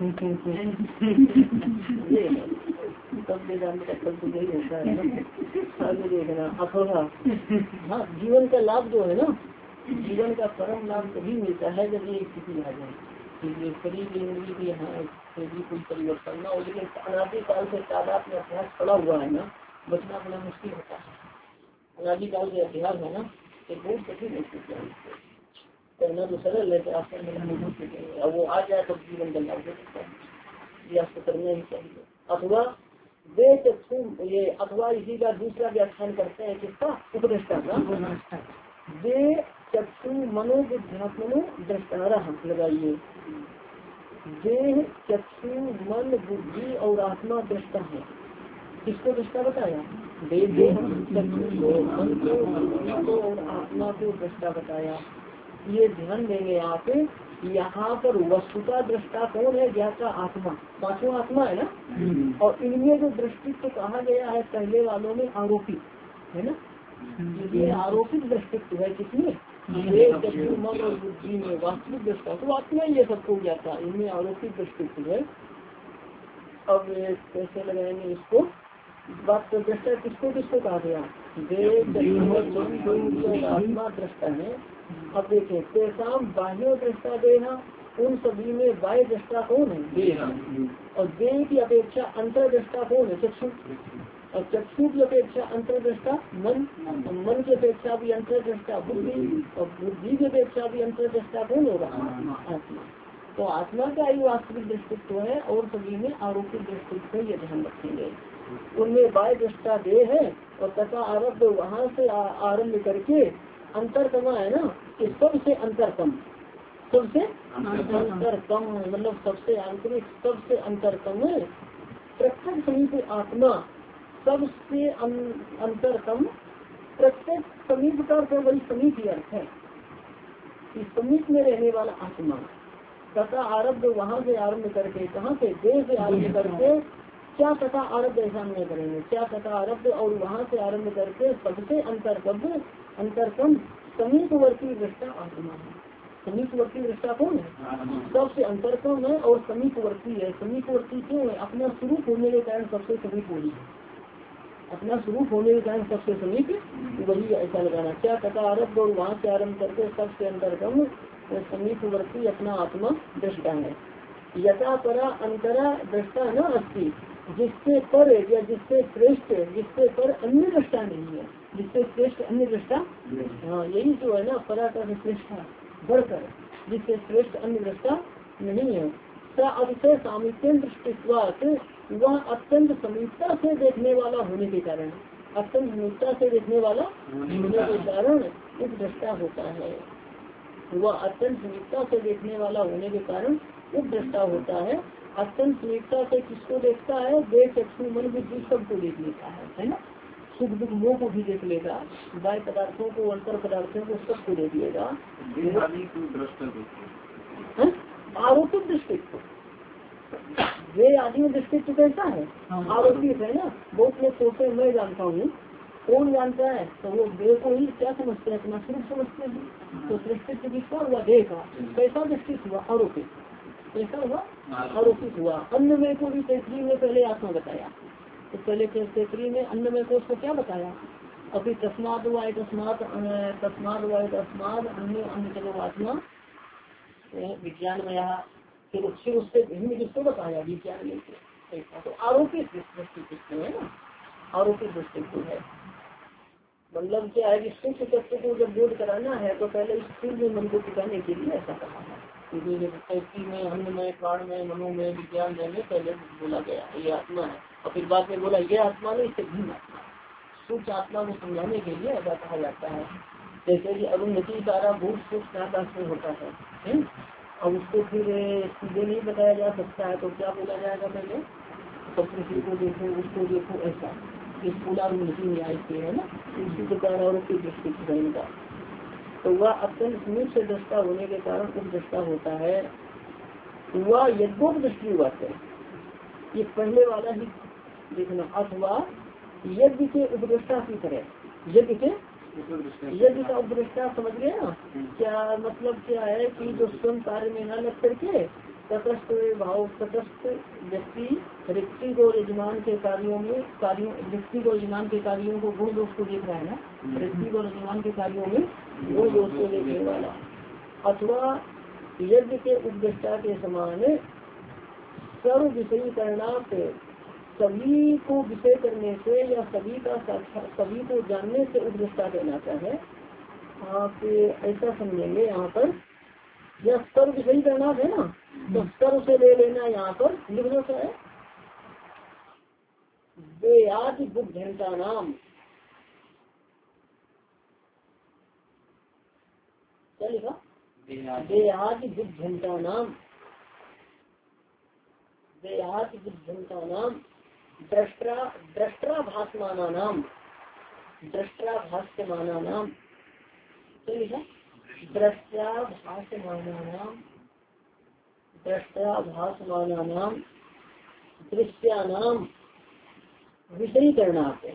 ये है तब वेदांत का तब तो यही होता है ना। आगे देखना अथवा हाँ जीवन का लाभ जो है ना, जीवन का परम लाभ तभी मिलता है जब ये स्थिति आ जाए, शरीर इंद्रिय की यहाँ कोई परिवर्तन ना हो। लेकिन अनादिकाल से तादाद में अभ्यास पड़ा हुआ है ना, बचना बड़ा मुश्किल होता है। अनादिकाल से अभ्यास है ना, तो बहुत कठिन स्थिति है, करना तो सरल है कि आप अब वो आ जाए तो जीवन का लाभ हो सकता है, ये आपको करना ही चाहिए। अथवा वे चक्षु ये अथवा इसी का दूसरा व्याख्यान करते हैं किसका, उपदेष्टा का। वे चक्षु मनोविध्यात्मनो दृष्टारा लगाइए, देह चक्षु मन बुद्धि और आत्मा दृष्टा है। किसको दृष्टा बताया, देह चक्षु को, मन को, बुद्धि को और आत्मा को दृष्टा बताया। ये ध्यान देंगे आप, यहाँ पर वस्तुता दृष्टा कौन है, ज्ञाता आत्मा, पांचवा आत्मा है ना। और इनमें जो दृष्टित्व कहा गया है पहले वालों में आरोपित है ना, ये आरोपित दृष्टित्व है किसमें, ये चक्षु मन और बुद्धि में। वास्तविक दृष्टा तो आत्मा ये सबको ज्ञाता, इनमें आरोपित दृष्टित्व है। अब कैसे लगाएंगे इसको, बात तो दृष्टा किसको किसको कहा गया, देह आत्मा दृष्टा है। अब देखें तेसाम बाह्य दृष्टा देना, उन सभी में बाह्य दृष्टा कौन है, देह। और देह की अपेक्षा अंतर दृष्टा कौन है, चक्षु। और चक्षु की अपेक्षा अंतर दृष्टा मन, मन की अपेक्षा भी अंतर दृष्टा बुद्धि, और बुद्धि की अपेक्षा भी अंतर दृष्टा कौन होगा, आत्मा। तो आत्मा का ही वास्तविक दृष्टित्व है और सभी में आरोपित दृष्टित्व है, ये ध्यान रखेंगे। उनमें बाह्य दृष्टा देह है और तथा आरब्ध वहाँ से आरम्भ करके अंतरतमा है ना, कि सबसे अंतरतम, सबसे अंतरतम मतलब सबसे आंतरिक, सबसे अंतरतम है। प्रत्येक समीप आत्मा सबसे अंतरतम, प्रत्येक समीप का तो वही समीप ही अर्थ है, इस समीप में रहने वाला आत्मा। तथा आरब्ध वहाँ से आरम्भ करके, कहाँ से, देह से आरम्भ करके, क्या तथा आरब्ध ऐसा नहीं करेंगे, क्या तथा आरब्ध और वहाँ से आरम्भ करके सबसे अंतरतम अंतरतम समीपवर्ती दृष्टा आत्मा है। समीपवर्ती दृष्टा कौन है, सबसे अंतरतम है और समीपवर्ती है। समीपवर्ती क्यों है, अपना स्वरूप होने के कारण सबसे समीप वही है, अपना स्वरूप होने के कारण सबसे समीप वही, ऐसा लगाना। क्या तथा आरब्ध और वहाँ से आरम्भ करके सबसे अंतरतम समीपवर्ती अपना आत्मा दृष्टा है। यथा परा अंतरा दृष्टा न अस्ति, जिससे पर या जिससे श्रेष्ठ, जिससे पर अन्य दृष्टा नहीं है, जिससे श्रेष्ठ अन्य दृष्टा, हाँ यही जो है ना, परा का श्रेष्ठ बढ़कर, जिससे श्रेष्ठ अन्य दृष्टा नहीं है। सा अतिशय सामिप्य दृष्टित्वात्, वह अत्यंत समीपता से देखने वाला होने के कारण, अत्यंत समीपता से देखने वाला होने के कारण उपदृष्टा होता है। वह अत्यंत समीपता से देखने वाला होने के कारण उपदृष्टा होता है। अत्यंत समीपता से किसको देखता है, देह चक्षु मन बुद्धि सबको देख लेता है, है ना। सुख दुख मोह को भी देख लेगा, बाह्य पदार्थों को, अंतर पदार्थों को सबको देख लेगा। आरोपित दृष्टित्व, वे आदि में दृष्टित्व कैसा है, आरोपित है ना। बहुत लोग सोचते हैं, मैं जानता हूँ, कौन जानता है, तो वो देह को ही क्या समझते हैं, अपना स्वरूप समझते हैं। तो दृष्टित्व किसका हुआ, देह का। कैसा दृष्टित्व हुआ, आरोपित, कैसा हुआ, आरोपित हुआ। अन्नमय को भी तैतरी में पहले आत्मा बताया, तो पहले तैतरी में अन्नमय को उसको क्या बताया, अभी तस्माद हुआ तस्मात तस्माद हुआ तस्माद अन्य अन्य चलो आत्मा विज्ञान में यहाँ, फिर उससे उससे भिन्न किसको बताया, विज्ञान लेके। तो आरोपित दृष्टित्व है ना, आरोपित दृष्टित्व है। मतलब क्या है कि सूक्ष्म तत्व को जब बोध कराना है तो पहले इस स्थूल में मन को टिकाने के लिए ऐसा कहा है, क्योंकि में अन्न में प्राण में मनो में विज्ञान में पहले बोला गया ये आत्मा है, और फिर बाद में बोला ये आत्मा नहीं, इससे भिन्न आत्मा। सूक्ष्म आत्मा को समझाने के लिए ऐसा कहा जाता है। जैसे कि अरुंधति तारा भूत सूक्ष्म आकाश में होता है, और उसको फिर सीधे नहीं बताया जा सकता है, तो क्या बोला जाएगा, पहले पृथ्वी को देखो, उसको देखो, ऐसा। इस पुनरावृत्ति न्याय से है ना, इसी प्रकार और की दृष्टि का। तो वह अत्यंत मुख्य दृष्टा होने के कारण उपदृष्टा होता है। वह यज्ञोप दृष्टि बात है, ये पहले वाला ही देखना। अथवा यज्ञ के उपदृष्टा की तरह, यज्ञ के यज्ञ का उपदृष्टा समझ गए ना, क्या मतलब क्या है कि जो स्वयं कार्य में न लग करके तटस्थ भाव तटस्थ व्यक्ति व्यक्ति को यजमान के कार्यों में कार्यों व्यक्ति को यजमान के कार्यों को गुण दोष को देख रहा है ना, व्यक्ति को यजमान के कार्यों में गुण दोष को देखने वाला। अथवा यज्ञ के उपदृष्टा के समान सर्व विषयी करणार्थ सभी को विषय करने से या सभी का साक्षात सभी को जानने से उपदृष्टा कहलाता है। आप ऐसा समझेंगे यहाँ पर, यह सर्व विषयी करणार्थ है ना, तो सर्व से ले लेना यहाँ पर लिखना क्या है, वेयादि बुद्धिंता नाम, क्या लिखा, वेयादि बुद्धिंता नाम, वेयादि बुद्धिंता नाम दृष्टा दृष्टा भासमाना नाम, दृष्टा भाष्यमाना नाम, क्या लिखा, दृष्टा भासमाना नाम, दृष्टा भासमाना नाम दृश्या नाम विषयी करना है।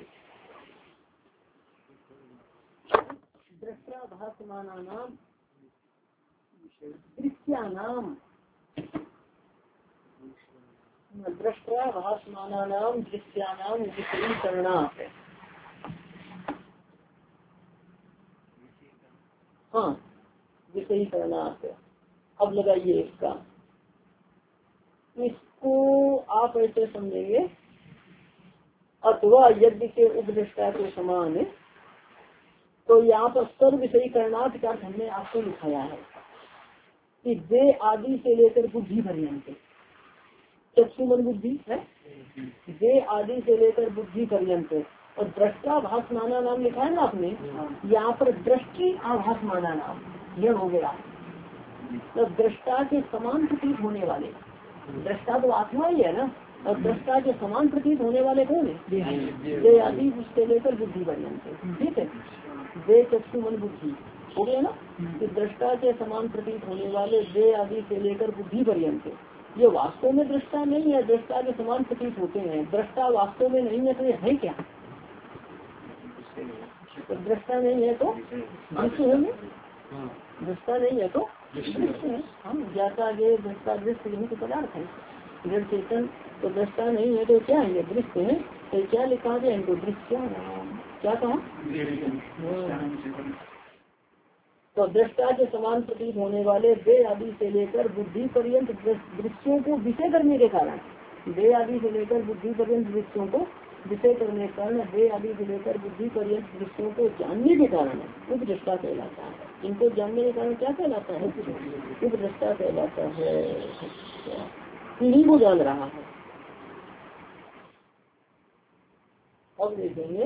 दृष्टा भासमाना नाम दृश्या नाम, दृष्टा भासमाना नाम दृश्या नाम विषयी करना है। हाँ, विषयी करना है। अब लगाइए इसका, इसको आप ऐसे समझेंगे, अथवा यज्ञ के उपदृष्टा के समान। तो यहाँ पर सर्व विषयी करणार्थ का हमने आपको दिखाया है कि दे आदि से लेकर बुद्धि पर्यंत, चक्षु मन बुद्धि है, दे आदि से लेकर बुद्धि पर्यंत। और दृष्टा भासमाना नाम लिखा है ना आपने, यहाँ पर दृष्टि आभासमाना नाम यह हो गया। तो दृष्टा के समान प्रतीत होने वाले, दृष्टा तो आत्मा ही है ना, और दृष्टा के समान प्रतीत होने वाले कौन है, दे आदि से लेकर बुद्धि पर्यंत। ठीक है, दे चक्षु मन बुद्धि हो गया ना, कि दृष्टा के समान प्रतीत होने वाले दे आदि से लेकर बुद्धि पर्यंत। ये वास्तव में दृष्टा नहीं है, दृष्टा के समान प्रतीत होते हैं। दृष्टा वास्तव में नहीं है तो ये है क्या, तो दृष्टा नहीं है तो दृश्य है, दृष्टा नहीं है तो दृश्य है। हम ज्ञाता ये दृष्टा दृश्य यही तो पदार्थ है, जड़ चेतन। तो दृष्टा नहीं है तो क्या है, ये दृश्य है। तो क्या लिखा है इनको, दृश्य क्या कहा, तो दृष्टा के समान प्रतीत होने वाले दे आदि से लेकर बुद्धि पर्यंत दृश्यों को विषय करने के कारण, दे आदि से लेकर बुद्धि पर्यंत दृश्यों को विषय करने के कारण, दे आदि से लेकर बुद्धि पर्यंत दृश्यों को जानने के कारण उपदृष्टा कहलाता है। इनको जानने के कारण क्या कहलाता है, उपदृष्टा कहलाता है। इन्हीं को जान रहा है। अब देखेंगे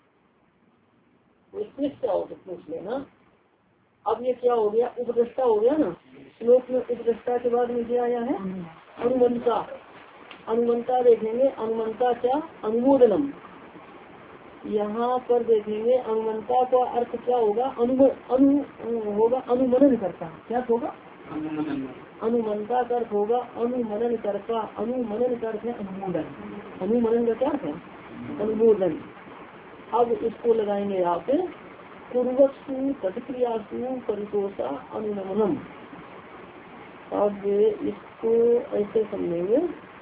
क्या हो तो पूछ लेना। अब ये क्या हो गया, उपदृष्टा हो गया ना। श्लोक में उपदृष्टा के बाद में क्या आया है, अनुमंता। अनुमंता देखेंगे, अनुमंता क्या, अनुमोदनम। यहाँ पर देखेंगे अनुमंता का अर्थ क्या होगा, अनु अनु होगा अनुमनन करता। क्या होगा, अनुमंता का अर्थ होगा अनुमनन करता। अनुमनन का अर्थ है अनुमोदन। अनुमनन का क्या अर्थ है, अनुमोदन। अब इसको लगाएंगे आप, पूर्वसु प्रतिक्रियासु परितोषा अनुनमनम। अब इसको ऐसे समझेंगे,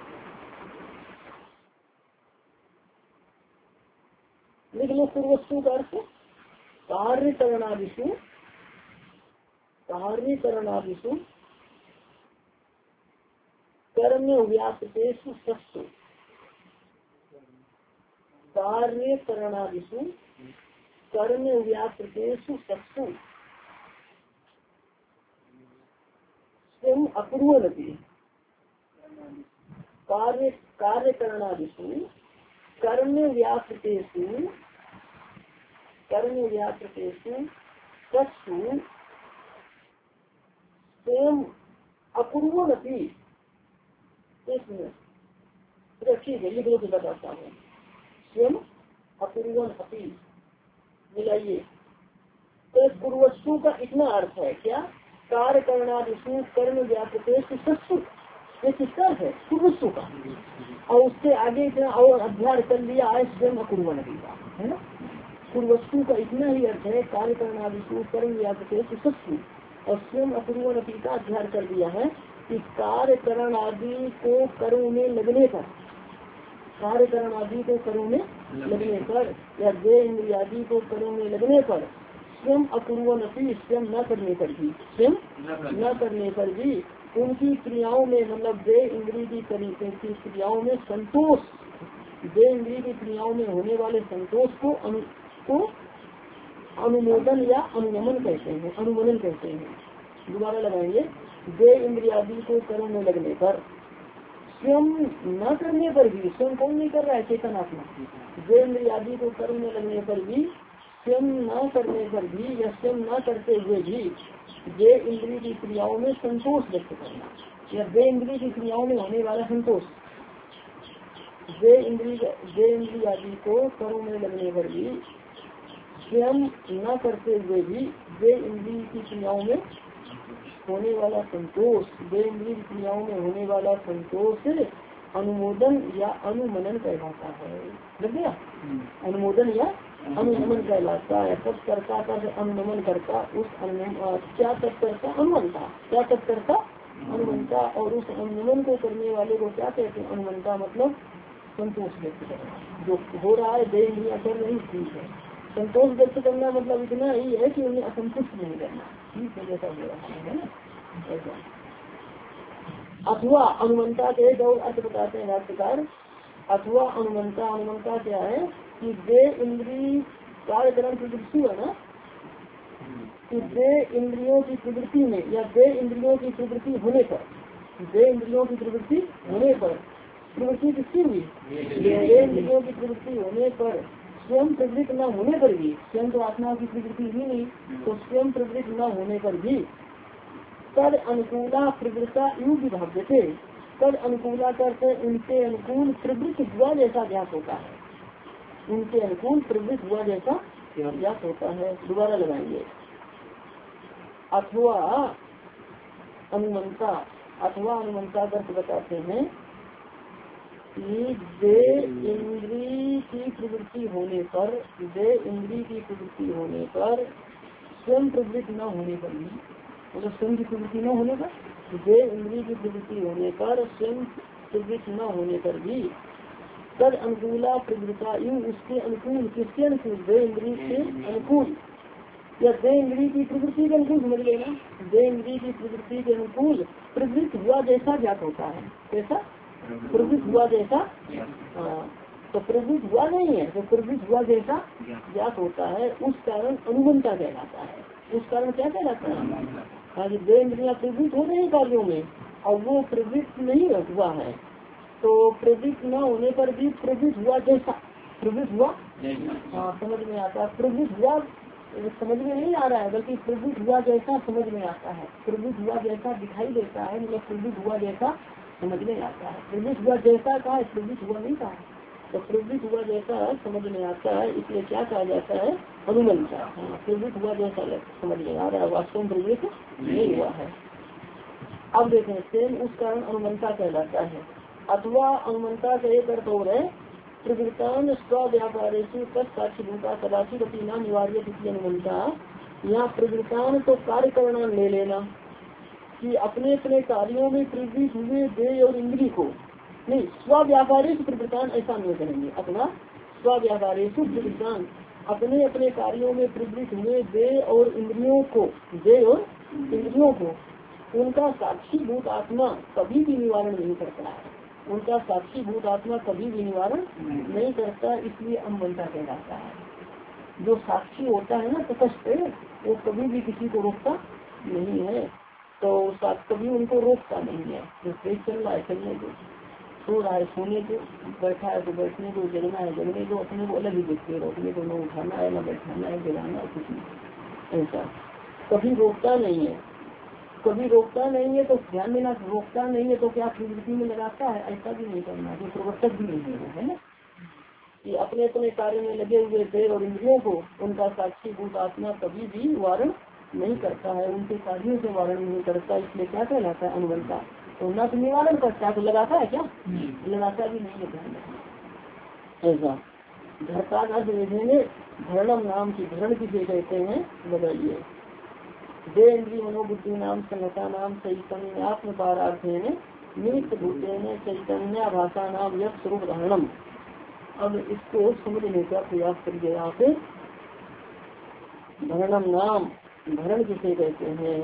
लिख लो। पूर्वसु का अर्थ कार्य करणादिषु, कार्य करणादिषु कर्म व्यापतेषु सत्सु, कार्य करणादिषु कर्म व्यापतेषु सत्सु स्वयं अपूर्वनति। कार्य कार्य करणादिषु कर्म व्यापतेषु कर्म व्यापतेषु सत्सु स्वयं अपूर्वनति। इसमें ठीक है, लिख लो, बताता हूँ। स्वयं अपूर्वन अपी मिलाइए। तो पूर्वस्सु का इतना अर्थ है क्या, कार्य करणादिशु कर्म व्यापृतेषु सत्सु, ये किसका है पूर्वस्सु का, और उससे आगे इतना और अध्ययन कर लिया है स्वयं अपूर्वन अपी का, है ना। पूर्वस्सु का इतना ही अर्थ है कार्य करणादिशु कर्म व्यापृतेषु सत्सु, और स्वयं अपूर्वन अपी का अध्ययन कर दिया है कि कार्य करण आदि को कर्म में लगने पर, कार्य करण आदि को कर्म में लगने पर या दे इंद्रियादि को कर्म में लगने पर स्वयं अपूर्वन अपनी स्वयं न करने पर भी, स्वयं न करने पर भी उनकी क्रियाओं में, मतलब दे इंद्रिय की तरीके की क्रियाओं में संतोष, दे इंद्रिय की क्रियाओं में होने वाले संतोष को अनु को अनुमोदन या अनुगमन कहते हैं, अनुमोदन कहते हैं। दोबारा लगाएंगे, दे इंद्रियादि को कर्म में लगने पर, स्वयं न करने पर भी, स्वयं कौन नहीं कर रहा है चेतनात्मा, दे इंद्रियादि को कर्म में लगने पर भी, स्वयं न करने पर भी या स्वयं न करते हुए भी दे इंद्रिय की क्रियाओं में संतोष व्यक्त करना, या दे इंद्रिय की क्रियाओं में होने वाला संतोष, दे इंद्रिय दे इंद्रिय आदि को कर्म में लगने पर भी स्वयं न करते हुए भी दे इंद्रिय की क्रियाओं में होने वाला संतोष, दे इंद्रिय क्रियाओं में होने वाला संतोष अनुमोदन या अनुमनन कहलाता है। लग गया, अनुमोदन या अनुगमन कहलाता है। तत्कर्ता का अनुगमन करता, उस क्या तत्कर्ता अनुमंता, क्या तत्कर्ता अनुमंता, और उस अनुगमन को करने वाले को क्या कहते हैं अनुमंता, मतलब संतोष व्यक्त करना। जो हो रहा है दे इंद्रिया कर रही ठीक है, संतोष व्यक्त करना मतलब इतना ही है कि उन्हें असंतुष्ट नहीं करना, ठीक है जैसा हो रहा है ना ऐसा। अथवा अनुमंता के एक और अर्थ बताते हैं भाष्यकार, अथवा अनुमंता, अनुमंता क्या है कि दे इंद्रिय कार्यक्रम प्रवृत्ति है ना, कि दे इंद्रियों की प्रवृत्ति में या दे इंद्रियों की प्रवृत्ति होने पर, दे इंद्रियों की प्रवृत्ति होने पर, प्रवृत्ति किसकी हुई, दे इंद्रियों की प्रवृत्ति होने पर स्वयं प्रवृत्त न होने पर भी, स्वयं तो आत्मा की प्रवृत्ति ही नहीं, तो स्वयं प्रवृत्त न होने पर भी तद अनुकूला प्रवृत्ता यूं विभाग्य थे, तद अनुकूला करते उनके अनुकूल प्रवृत्त हुआ जैसा ज्ञात होता है, उनके अनुकूल प्रवृत्त हुआ जैसा ज्ञात होता है। दोबारा लगाएंगे, अथवा अनुमंता, अथवा अनुमंता अर्थ बताते हैं कि दे इंद्रिय की प्रवृत्ति होने पर, दे इंद्रिय की प्रवृत्ति होने पर स्वयं प्रवृत्त न होने पर भी, मतलब स्वयं की प्रवृत्ति न होने पर, दे इंद्रिय की प्रवृत्ति होने पर स्वयं प्रवृत्त न होने पर भी तद अनुकूला प्रवृत्ता यूं उसके अनुकूल, किसके अनुकूल, दे इंद्रिय के अनुकूल या दे इंद्रिय की प्रवृत्ति के अनुकूल समझ लेना, दे इंद्रिय की प्रवृत्ति के अनुकूल प्रवृत्त हुआ जैसा ज्ञात होता है। कैसा प्रवृत्त हुआ जैसा, हाँ तो प्रवृत्त हुआ नहीं है, तो प्रवृत्त हुआ जैसा ज्ञात होता है, उस कारण अनुमंता कहलाता है। उस कारण क्या कहलाता है, हाँ दे इंद्रियां प्रवृत्त हो रही कार्यों में और वो प्रवृत्त नहीं हुआ है, तो प्रवृत्त न होने पर भी प्रवृत्त हुआ जैसा, प्रवृत्त हुआ हाँ समझ में आता है, प्रवृत्त हुआ समझ में नहीं आ रहा है बल्कि प्रवृत्त हुआ जैसा समझ में आता है, प्रवृत्त हुआ जैसा दिखाई देता है, मतलब प्रवृत्त हुआ जैसा समझ में आता है। प्रवृत्त हुआ जैसा कहा है, प्रवृत्त हुआ नहीं कहा, तो प्रवृत्त हुआ जैसा समझ में आता है, इसलिए क्या कहा जाता है अनुमंता। हाँ प्रवृत्त हुआ जैसा समझ में आ रहा है, वास्तव में प्रवृत्त नहीं हुआ है। अब देखें सेम उस कारण अनुमंता कहलाता है। अथवा अनुमंता का एक अर्थ और है प्रवृत्तान स्वव्यापारेषु तत्साक्षिभूता कदाचित अपनी न निवार्य तिथि अनुमंता। यहाँ प्रवृत्तान तो कार्य करना ले लेना कि अपने अपने कार्यों में प्रवृत्त हुए दे और इंद्रिय को नहीं, स्वव्यापारेष प्रवृत्तान ऐसा नहीं करेंगे, अपना स्वव्यापारेषु प्रवृत्तान अपने अपने कार्यों में प्रवृत्त हुए दे और इंद्रियों को, दे और इंद्रियों को उनका साक्षी भूत आत्मा कभी भी निवारण नहीं करता है, उनका साक्षी भूत आत्मा कभी भी निवारण नहीं करता, इसलिए अनुमंता कहलाता है। जो साक्षी होता है ना तटस्थ, वो कभी भी किसी को रोकता नहीं है, तो कभी उनको रोकता नहीं है। जो तेज चल रहा है चलने दो, सो रहा है सोने को, बैठा है तो बैठने को, जगना है जगने को, अपने को अलग ही देखते, रोकने को न उठाना है न बैठाना है, जगाना है कुछ नहीं, ऐसा कभी रोकता नहीं है। कभी रोकता नहीं है तो ध्यान देना, रोकता नहीं है तो क्या प्रवृत्ति में लगाता है, ऐसा भी नहीं करना, जो प्रवर्तक भी नहीं है, है ना। कि अपने अपने कार्य में लगे हुए देह और इंद्रियों को उनका साक्षी भूत आत्मा कभी भी वारण नहीं करता है, उनके कार्यों से वारण नहीं करता, इसलिए क्या कहलाता है अनुबंधता। तो न तो निवारण करता है, तो लगाता है क्या, लगाता भी नहीं है ध्यान रखना। ऐसा धरता का देखेंगे, धरणम नाम की धरण किसे कहते हैं लगाइए। दे इंद्रिय मनोबुद्धि नाम संगता नाम चैतन्यात्म पारार्थे निमित्त भूतेन चैतन्य भाषा नाम यह स्वरूप धारणम। अब इसको समझने का प्रयास करिए आप। धरणम नाम, धरण किसे कहते हैं,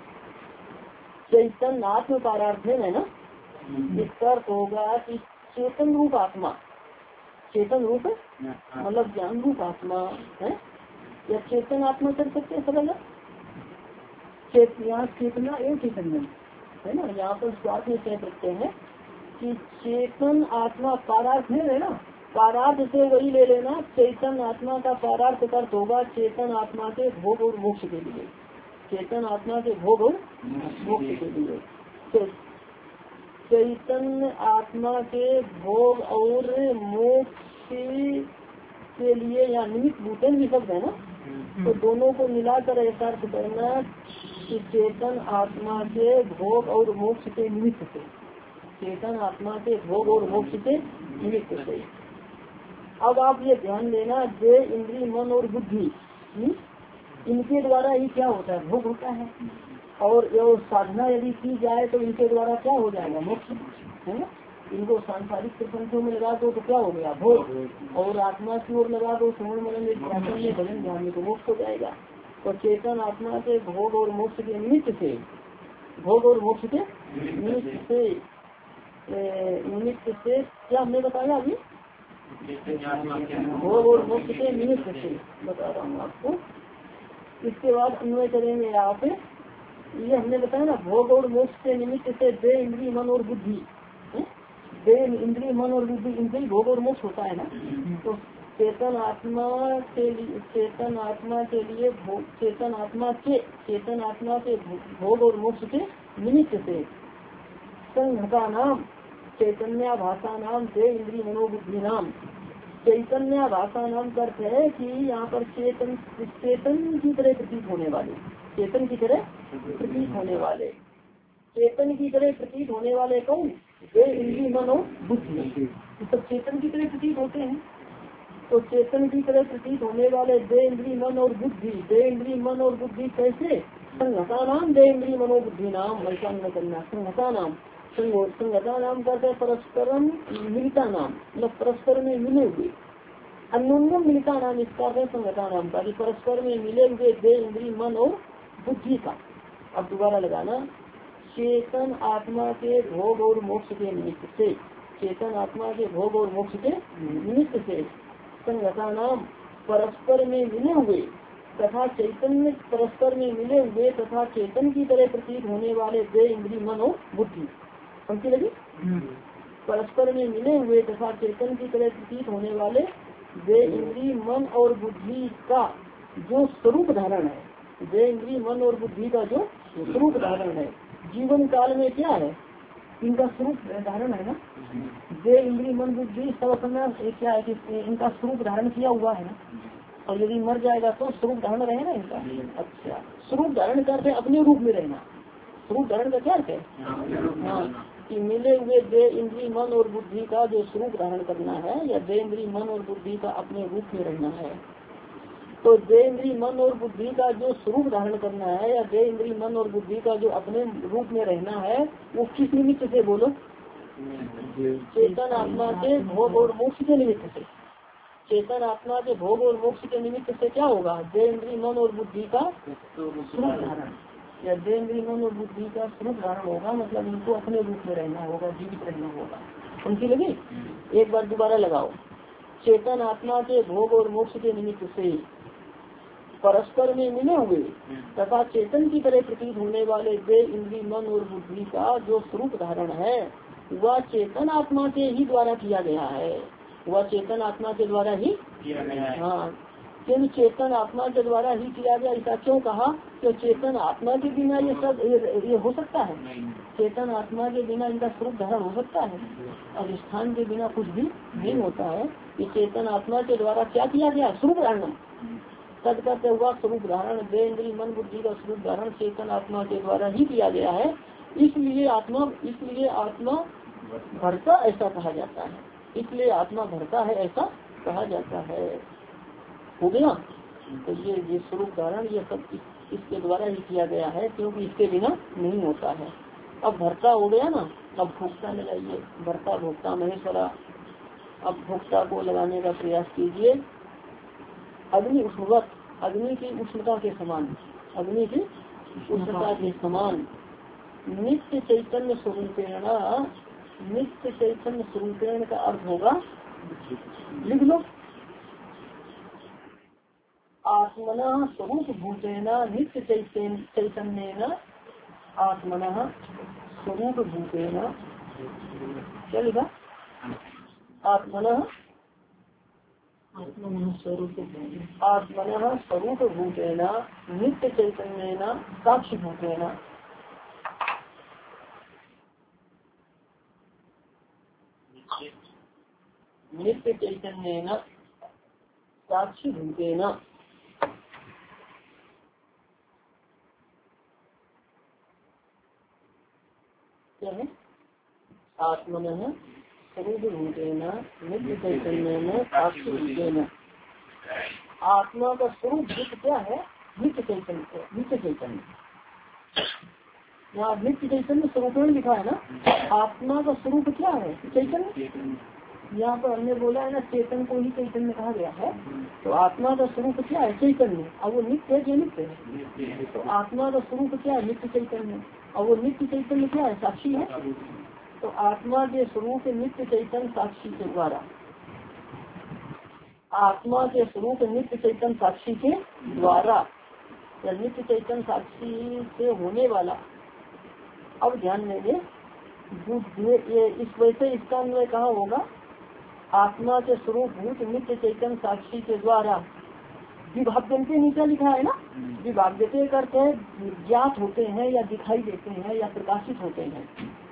चैतन्य आत्म पारार्थे है ना, इसका अर्थ होगा कि चेतन रूप आत्मा, चेतन रूप मतलब ज्ञान रूप आत्मा है, या चेतन आत्मा कर सकते हैं सरल। यहाँ चेतना एवं चैतन्य है ना, यहाँ पर स्वार्थ में कह सकते हैं कि चेतन आत्मा पारार्थ है ना, पारार्थ से वही ले लेना, चेतन आत्मा का पारार्थ अर्थ होगा चेतन आत्मा के भोग और मोक्ष के लिए, चेतन आत्मा के भोग और मोक्ष के लिए। तो चैतन्य आत्मा के भोग और मोक्ष के लिए या निमित्त भूतन भी शब्द है ना, तो दोनों को मिलाकर ऐसा अर्थ करना कि चेतन आत्मा के भोग और मोक्ष के निमित्त से, चेतन आत्मा के भोग और मोक्ष के निमित्त से। अब आप ये ध्यान देना, जे इंद्रिय मन और बुद्धि इनके द्वारा ही क्या होता है, भोग होता है, और ये साधना यदि की जाए तो इनके द्वारा क्या हो जाएगा, मोक्ष है ना। इनको सांसारिक प्रपंचों में लगा दो तो क्या हो गया, भोग, और आत्मा की ओर लगा दो श्रवण मनन निधिध्यासन में भजन ध्यान में तो मोक्ष हो जाएगा। तो चेतन आत्मा के भोग और मोक्ष के निमित्त से, भोग और मोक्ष के निमित्त से, निमित्त से क्या हमने बताया अभी, भोग और मोक्ष के निमित्त से बता रहा हूँ आपको। इसके बाद अन्वय करेंगे आप, ये हमने बताया ना, भोग और मोक्ष के निमित्त से दे इंद्रिय मन और बुद्धि, दे इंद्रिय मन और बुद्धि इनसे ही भोग और मोक्ष होता है ना। तो चेतन आत्मा के लिए, चेतन आत्मा के लिए भोग, चेतन आत्मा के चेतन आत्मा के भोग और मोक्ष के निमित्त से संघता नाम चैतन्य भाषा नाम दे इंद्रिय मनोबुद्धि नाम। चैतन्य भाषा नाम करते है कि यहाँ पर चेतन, चेतन की तरह प्रतीत होने वाले, चेतन की तरह प्रतीत होने वाले, चेतन की तरह प्रतीत होने वाले कौन, दे इंद्रिय मन और बुद्धि, तो चेतन की तरह प्रतीत होते हैं। तो चेतन की तरह प्रतीत होने वाले दे इंद्रिय मन और बुद्धि, दे इंद्रिय मन और बुद्धि कैसे, संघता नाम दे इंद्रिय मनोबुद्धि नाम, ऐसा न करना, संघता नाम, संगता नाम करते परस्परम मिलता नाम, मतलब परस्पर में मिले हुए, अन्योन्यम मिलता नाम, इसका संगता नाम का परस्पर में मिले हुए दे इंद्रिय मन और बुद्धि का। अब दोबारा लगाना, चेतन आत्मा के भोग और मोक्ष के निमित्त से, चेतन आत्मा के भोग और मोक्ष के निमित्त से संगता नाम परस्पर में मिले हुए तथा चैतन्य परस्पर में मिले हुए तथा चेतन की तरह प्रतीत होने वाले दे इंद्रिय मन और बुद्धि, समझी लगी, परस्पर में मिले हुए तथा चेतन की तरह प्रतीत होने वाले दे इंद्रिय मन और बुद्धि का जो स्वरूप धारण है, दे इंद्रिय मन और बुद्धि का जो स्वरूप धारण है, जीवन काल में क्या है, इनका स्वरूप धारण है ना, दे इंद्रिय मन बुद्धि सब समय क्या है कि इनका स्वरूप धारण किया हुआ है ना, और यदि मर जाएगा तो स्वरूप धारण रहेगा इनका। अच्छा, स्वरूप धारण करते अपने रूप में रहना, स्वरूप धारण का क्या अर्थ है, हाँ, कि मिले हुए दे इंद्रिय मन और बुद्धि का जो स्वरूप धारण करना है, या दे इंद्रिय मन और बुद्धि का अपने रूप में रहना है। तो दे इंद्रिय मन और बुद्धि का जो स्वरूप धारण करना है, या दे इंद्रिय मन और बुद्धि का जो अपने रूप में रहना है, वो किस निमित्त से बोलो, चेतन आत्मा के भोग और मोक्ष के निमित्त से। चेतन आत्मा के भोग और मोक्ष के निमित्त से क्या होगा, दे इंद्रिय मन और बुद्धि का स्वरूप धारण, या दे इंद्रिय मन और बुद्धि का स्वरूप धारण होगा, मतलब इनको अपने रूप में रहना होगा, जीवित रहना होगा। उनकी लगी, एक बार दोबारा लगाओ, चेतन आत्मा के भोग और मोक्ष के निमित्त से परस्पर में मिले हुए तथा चेतन की तरह प्रतीत होने वाले दे इंद्रिय मन और बुद्धि का जो स्वरूप धारण है, वह चेतन आत्मा के ही द्वारा किया गया है, वह चेतन आत्मा के द्वारा ही किया गया है। हाँ, क्योंकि चेतन आत्मा के द्वारा ही किया गया। ऐसा क्यों कहा? कि चेतन आत्मा के बिना ये सब ये, ये हो सकता है? चेतन आत्मा के बिना इनका स्वरूप धारण हो सकता है? अधिष्ठान के बिना कुछ भी नहीं होता है। कि चेतन आत्मा के द्वारा क्या किया गया? स्वरूप धारण। तद करते हुआ स्वरूप धारण, देह इंद्रिय मन बुद्धि का स्वरूप धारण चेतन आत्मा के द्वारा ही किया गया है। इसलिए आत्मा इसलिए आत्मा भरता ऐसा कहा जाता है। इसलिए आत्मा भरता है ऐसा कहा जाता है। हो गया? तो ये ये स्वरूप धारण ये सब इस, इसके द्वारा ही किया गया है, क्योंकि इसके बिना नहीं होता है। अब भरता हो गया ना, अब भोक्ता लगाइए। भरता भोक्ता महेश्वरा। अब भोक्ता को लगाने का प्रयास कीजिए। अग्नि उष्णवत, अग्नि की उष्णता के समान, अग्नि की उष्णता के समान नित्य चैतन्य स्वरूपेण। नित्य चैतन्य स्वरूपेण का अर्थ होगा, लिख लो, आत्मन स्वरूप भूतेन नित्य चैतन्य चैतन्येन आत्मन स्वरूप भूतेन। क्या लिखा? आत्मन आत्मन स्वरूप आत्मन स्वरूप भूतेन नित्य चैतन्येन साक्षी भूतेन। नित्य चैतन्येन साक्षी भूतेन। क्या है? आत्मन स्वरूप भूतेन नित्य चैतन्येन साक्षी भूतेन। आत्मा का स्वरूप भूत क्या है? नित्य चैतन्य। नित्य चैतन्य, यहाँ नित्य चैतन्य स्वरूप लिखा है ना। आत्मा का स्वरूप क्या है? चैतन्य। यहाँ पर हमने बोला है ना, चेतन को ही चैतन्य कहा गया है। तो आत्मा का स्वरूप क्या है? चैतन्य। अब वो नित्य है, जो नित्य है। तो आत्मा का स्वरूप क्या है? नित्य चैतन्य। और वो नित्य चैतन्य क्या है? साक्षी है। तो आत्मा के स्वरूप नित्य चैतन्य साक्षी के द्वारा, आत्मा के स्वरूप नित्य चैतन्य साक्षी के द्वारा, या नित्य चैतन्य साक्षी से होने वाला। अब ध्यान देंगे, ये इस वैसे इसका अन्वय कहाँ होगा? आत्मा के स्वरूप भूत नित्य चैतन्य साक्षी के द्वारा विभाग्यते नीचे लिखा है ना। विभाग्यते करते ज्ञात होते हैं या दिखाई देते हैं या प्रकाशित होते हैं।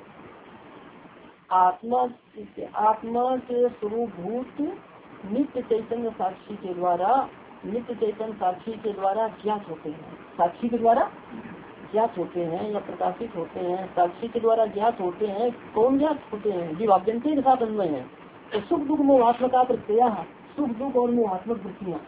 आत्मा आत्मा के स्वरूप भूत नित्य चैतन्य साक्षी के द्वारा, नित्य चैतन्य साक्षी के द्वारा ज्ञात होते हैं। साक्षी के द्वारा ज्ञात होते हैं या प्रकाशित होते हैं। साक्षी के द्वारा ज्ञात होते हैं। कौन ज्ञात होते हैं? विभाग्यते के साथ अन्वय है। तो सुख दुख मोहात्मका प्रत्यय, सुख दुख और मोहात्मक वृत्तियाँ।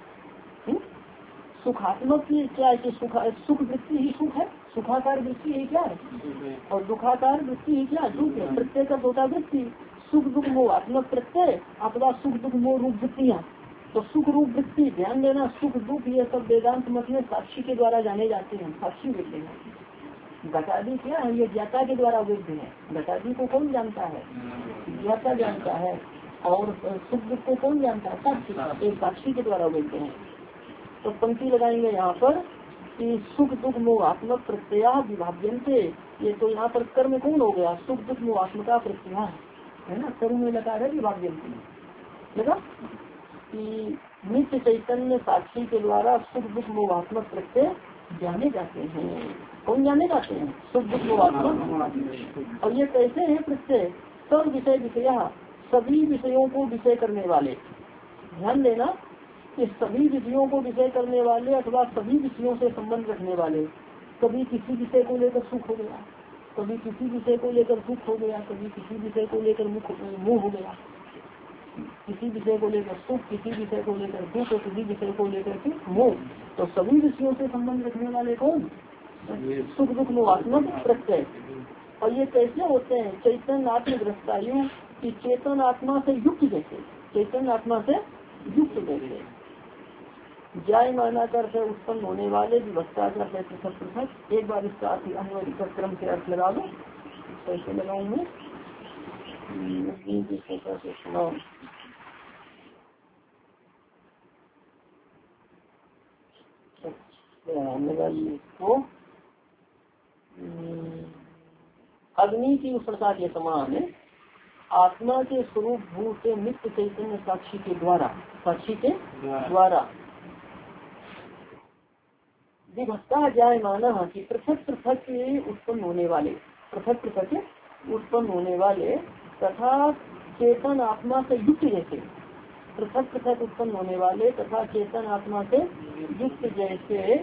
सुखात्मक की क्या है कि सुख सुख वृत्ति ही सुख है, सुखाकार वृत्ति ही क्या है, और दुखाकार वृत्ति ही क्या दुख है। प्रत्यय का होता वृत्ति। सुख दुख मोहात्मक प्रत्यय अथवा सुख दुख मोह रूप वृत्तियाँ। तो सुख रूप वृत्ति, ध्यान देना, सुख दुख ये सब वेदांत मत में साक्षी के द्वारा जाने जाते हैं, साक्षी वेद्य हैं। घटादी क्या है? ये ज्ञाता के द्वारा वेद्य है। घटादी को कौन जानता है? ज्ञाता जानता है। और सुख दुख को कौन जानता है? साक्षी। एक साक्षी के द्वारा वेद्य हैं। तो पंक्ति लगाएंगे यहाँ पर कि सुख दुख मोहात्मक प्रत्यय विभाग्यन्ते। ये तो यहाँ पर कर्म कौन हो गया? सुख दुख मोहात्मका प्रत्यय है ना, कर्म में लगा है विभाग्यन्ते लगा कि नित्य चैतन्य साक्षी के द्वारा सुख दुख मोहात्मक प्रत्यय जाने जाते हैं। कौन जाने जाते हैं? सुख दुख मोहात्मक। और ये कैसे है प्रत्यय? सब विषय विषया, सभी विषयों को विषय करने वाले। ध्यान देना कि सभी विषयों को विषय करने वाले अथवा सभी विषयों से संबंध रखने वाले। कभी किसी विषय को लेकर सुख हो गया, कभी किसी विषय को लेकर दुख हो गया, कभी किसी विषय को लेकर मुख मुँह हो गया। किसी विषय को लेकर सुख, किसी विषय को लेकर दुख, और किसी विषय को लेकर के मोह। तो सभी विषयों से संबंध रखने वाले कौन? सुख दुख मोहात्मक प्रत्यय। और ये कैसे होते हैं? चैतन्य आत्मग्रस्तायु की चेतन आत्मा से युक्त जैसे, चेतन आत्मा से युक्त जैसे। जाय माना करते उत्पन्न होने वाले, विभक्ता करते पृथक पृथक। एक बार इसका अन्वय क्रम से अर्थ लगा दो। कैसे लगाऊं मैं? लगाइए तो अग्नि की उष्णता के समान आत्मा के स्वरूप भूत नित्य चैतन्य साक्षी के द्वारा, साक्षी के द्वारा विभक्ता जायमाना कि पृथक पृथक उत्पन्न होने वाले, पृथक पृथक उत्पन्न होने वाले तथा चेतन आत्मा से युक्त जैसे, पृथक पृथक उत्पन्न होने वाले तथा चेतन आत्मा से युक्त जैसे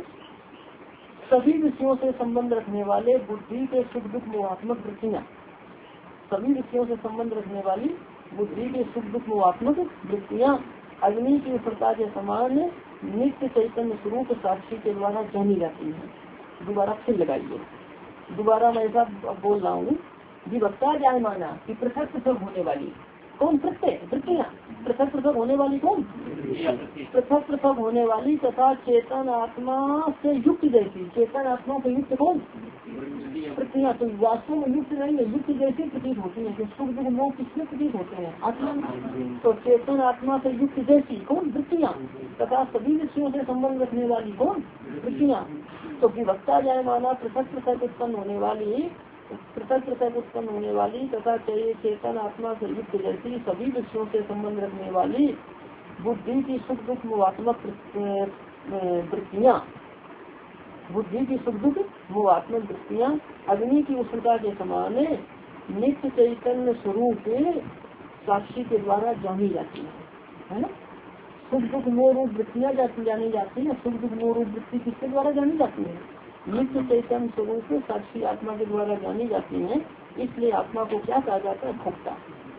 सभी विषयों से संबंध रखने वाले बुद्धि के सुख दुख मोहात्मक वृत्तियाँ, सभी विषयों से संबंध रखने वाली बुद्धि के सुख दुख मोहात्मक वृत्तियाँ अग्नि की उष्णता के समान नित्य चैतन्य स्वरूप साक्षी के द्वारा जानी जाती है। दोबारा फिर लगाइए, दोबारा मैं ऐसा बोल रहा हूँ, विभक्ता जायमाना कि पृथक पृथक होने वाली, कौन प्रत्यय वृत्तियाँ, पृथक पृथक होने वाली कौन, पृथक पृथक होने वाली तथा चेतन आत्मा से युक्त जैसी, चेतन आत्मा से युक्त कौन वृत्तियाँ, तो वास्तव में युक्त नहीं है, युक्त जैसी प्रतीत होती है, जो सुख दुख मोह किसमें प्रतीत होते हैं, आत्मा। तो चेतन आत्मा से युक्त जैसी कौन वृत्तियाँ तथा सभी विषयों से संबंध रखने वाली कौन वृत्तियाँ। तो विभक्ता जायमाना पृथक पृथक उत्पन्न होने वाली, पृथक पृथक उत्पन्न होने वाली तथा चेतन आत्मा से युक्त जैसी सभी विषयों से संबंध रखने वाली बुद्धि की सुख दुख मोहात्मक वृत्तियाँ, बुद्धि की सुख दुख मोहात्मक वृत्तियाँ अग्नि की उष्णता के समान नित्य चैतन्य स्वरूप साक्षी के द्वारा जानी जाती है, है ना। सुख दुख मोह रूप वृत्तियाँ जानी जाती है, सुख दुख मोह रूप वृत्ति किसके द्वारा जानी जाती है, नित्य चैतन्य स्वरूप साक्षी आत्मा के द्वारा जानी जाती है। इसलिए आत्मा को क्या कहा जाता है, भोक्ता।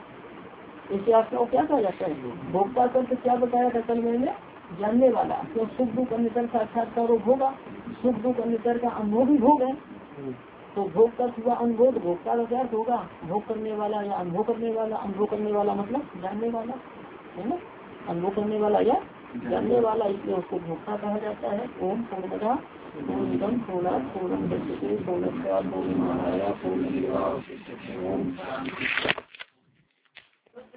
इसे आत्मा को क्या कहा जाता है, भोक्ता शब्द क्या बताया था कल मैंने, जानने वाला। तो सुख दुख अन्यतर साक्षात्कार होगा, सुख दुख अन्यतर का अनुभव भी भोग है, तो भोग का हुआ अनुभव, भोक्ता का क्या होगा, भोग करने वाला या अनुभव करने वाला। अनुभव करने वाला मतलब जानने वाला, है ना, अनुभव करने वाला या जानने वाला, इसलिए उसको भोक्ता कहा जाता है। ओम पूर्णतः पूर्णम पूर्णात् पूर्णम दृश्यते पूर्णस्यात् पूर्णमादाय पूर्णमेवावशिष्यते। ओम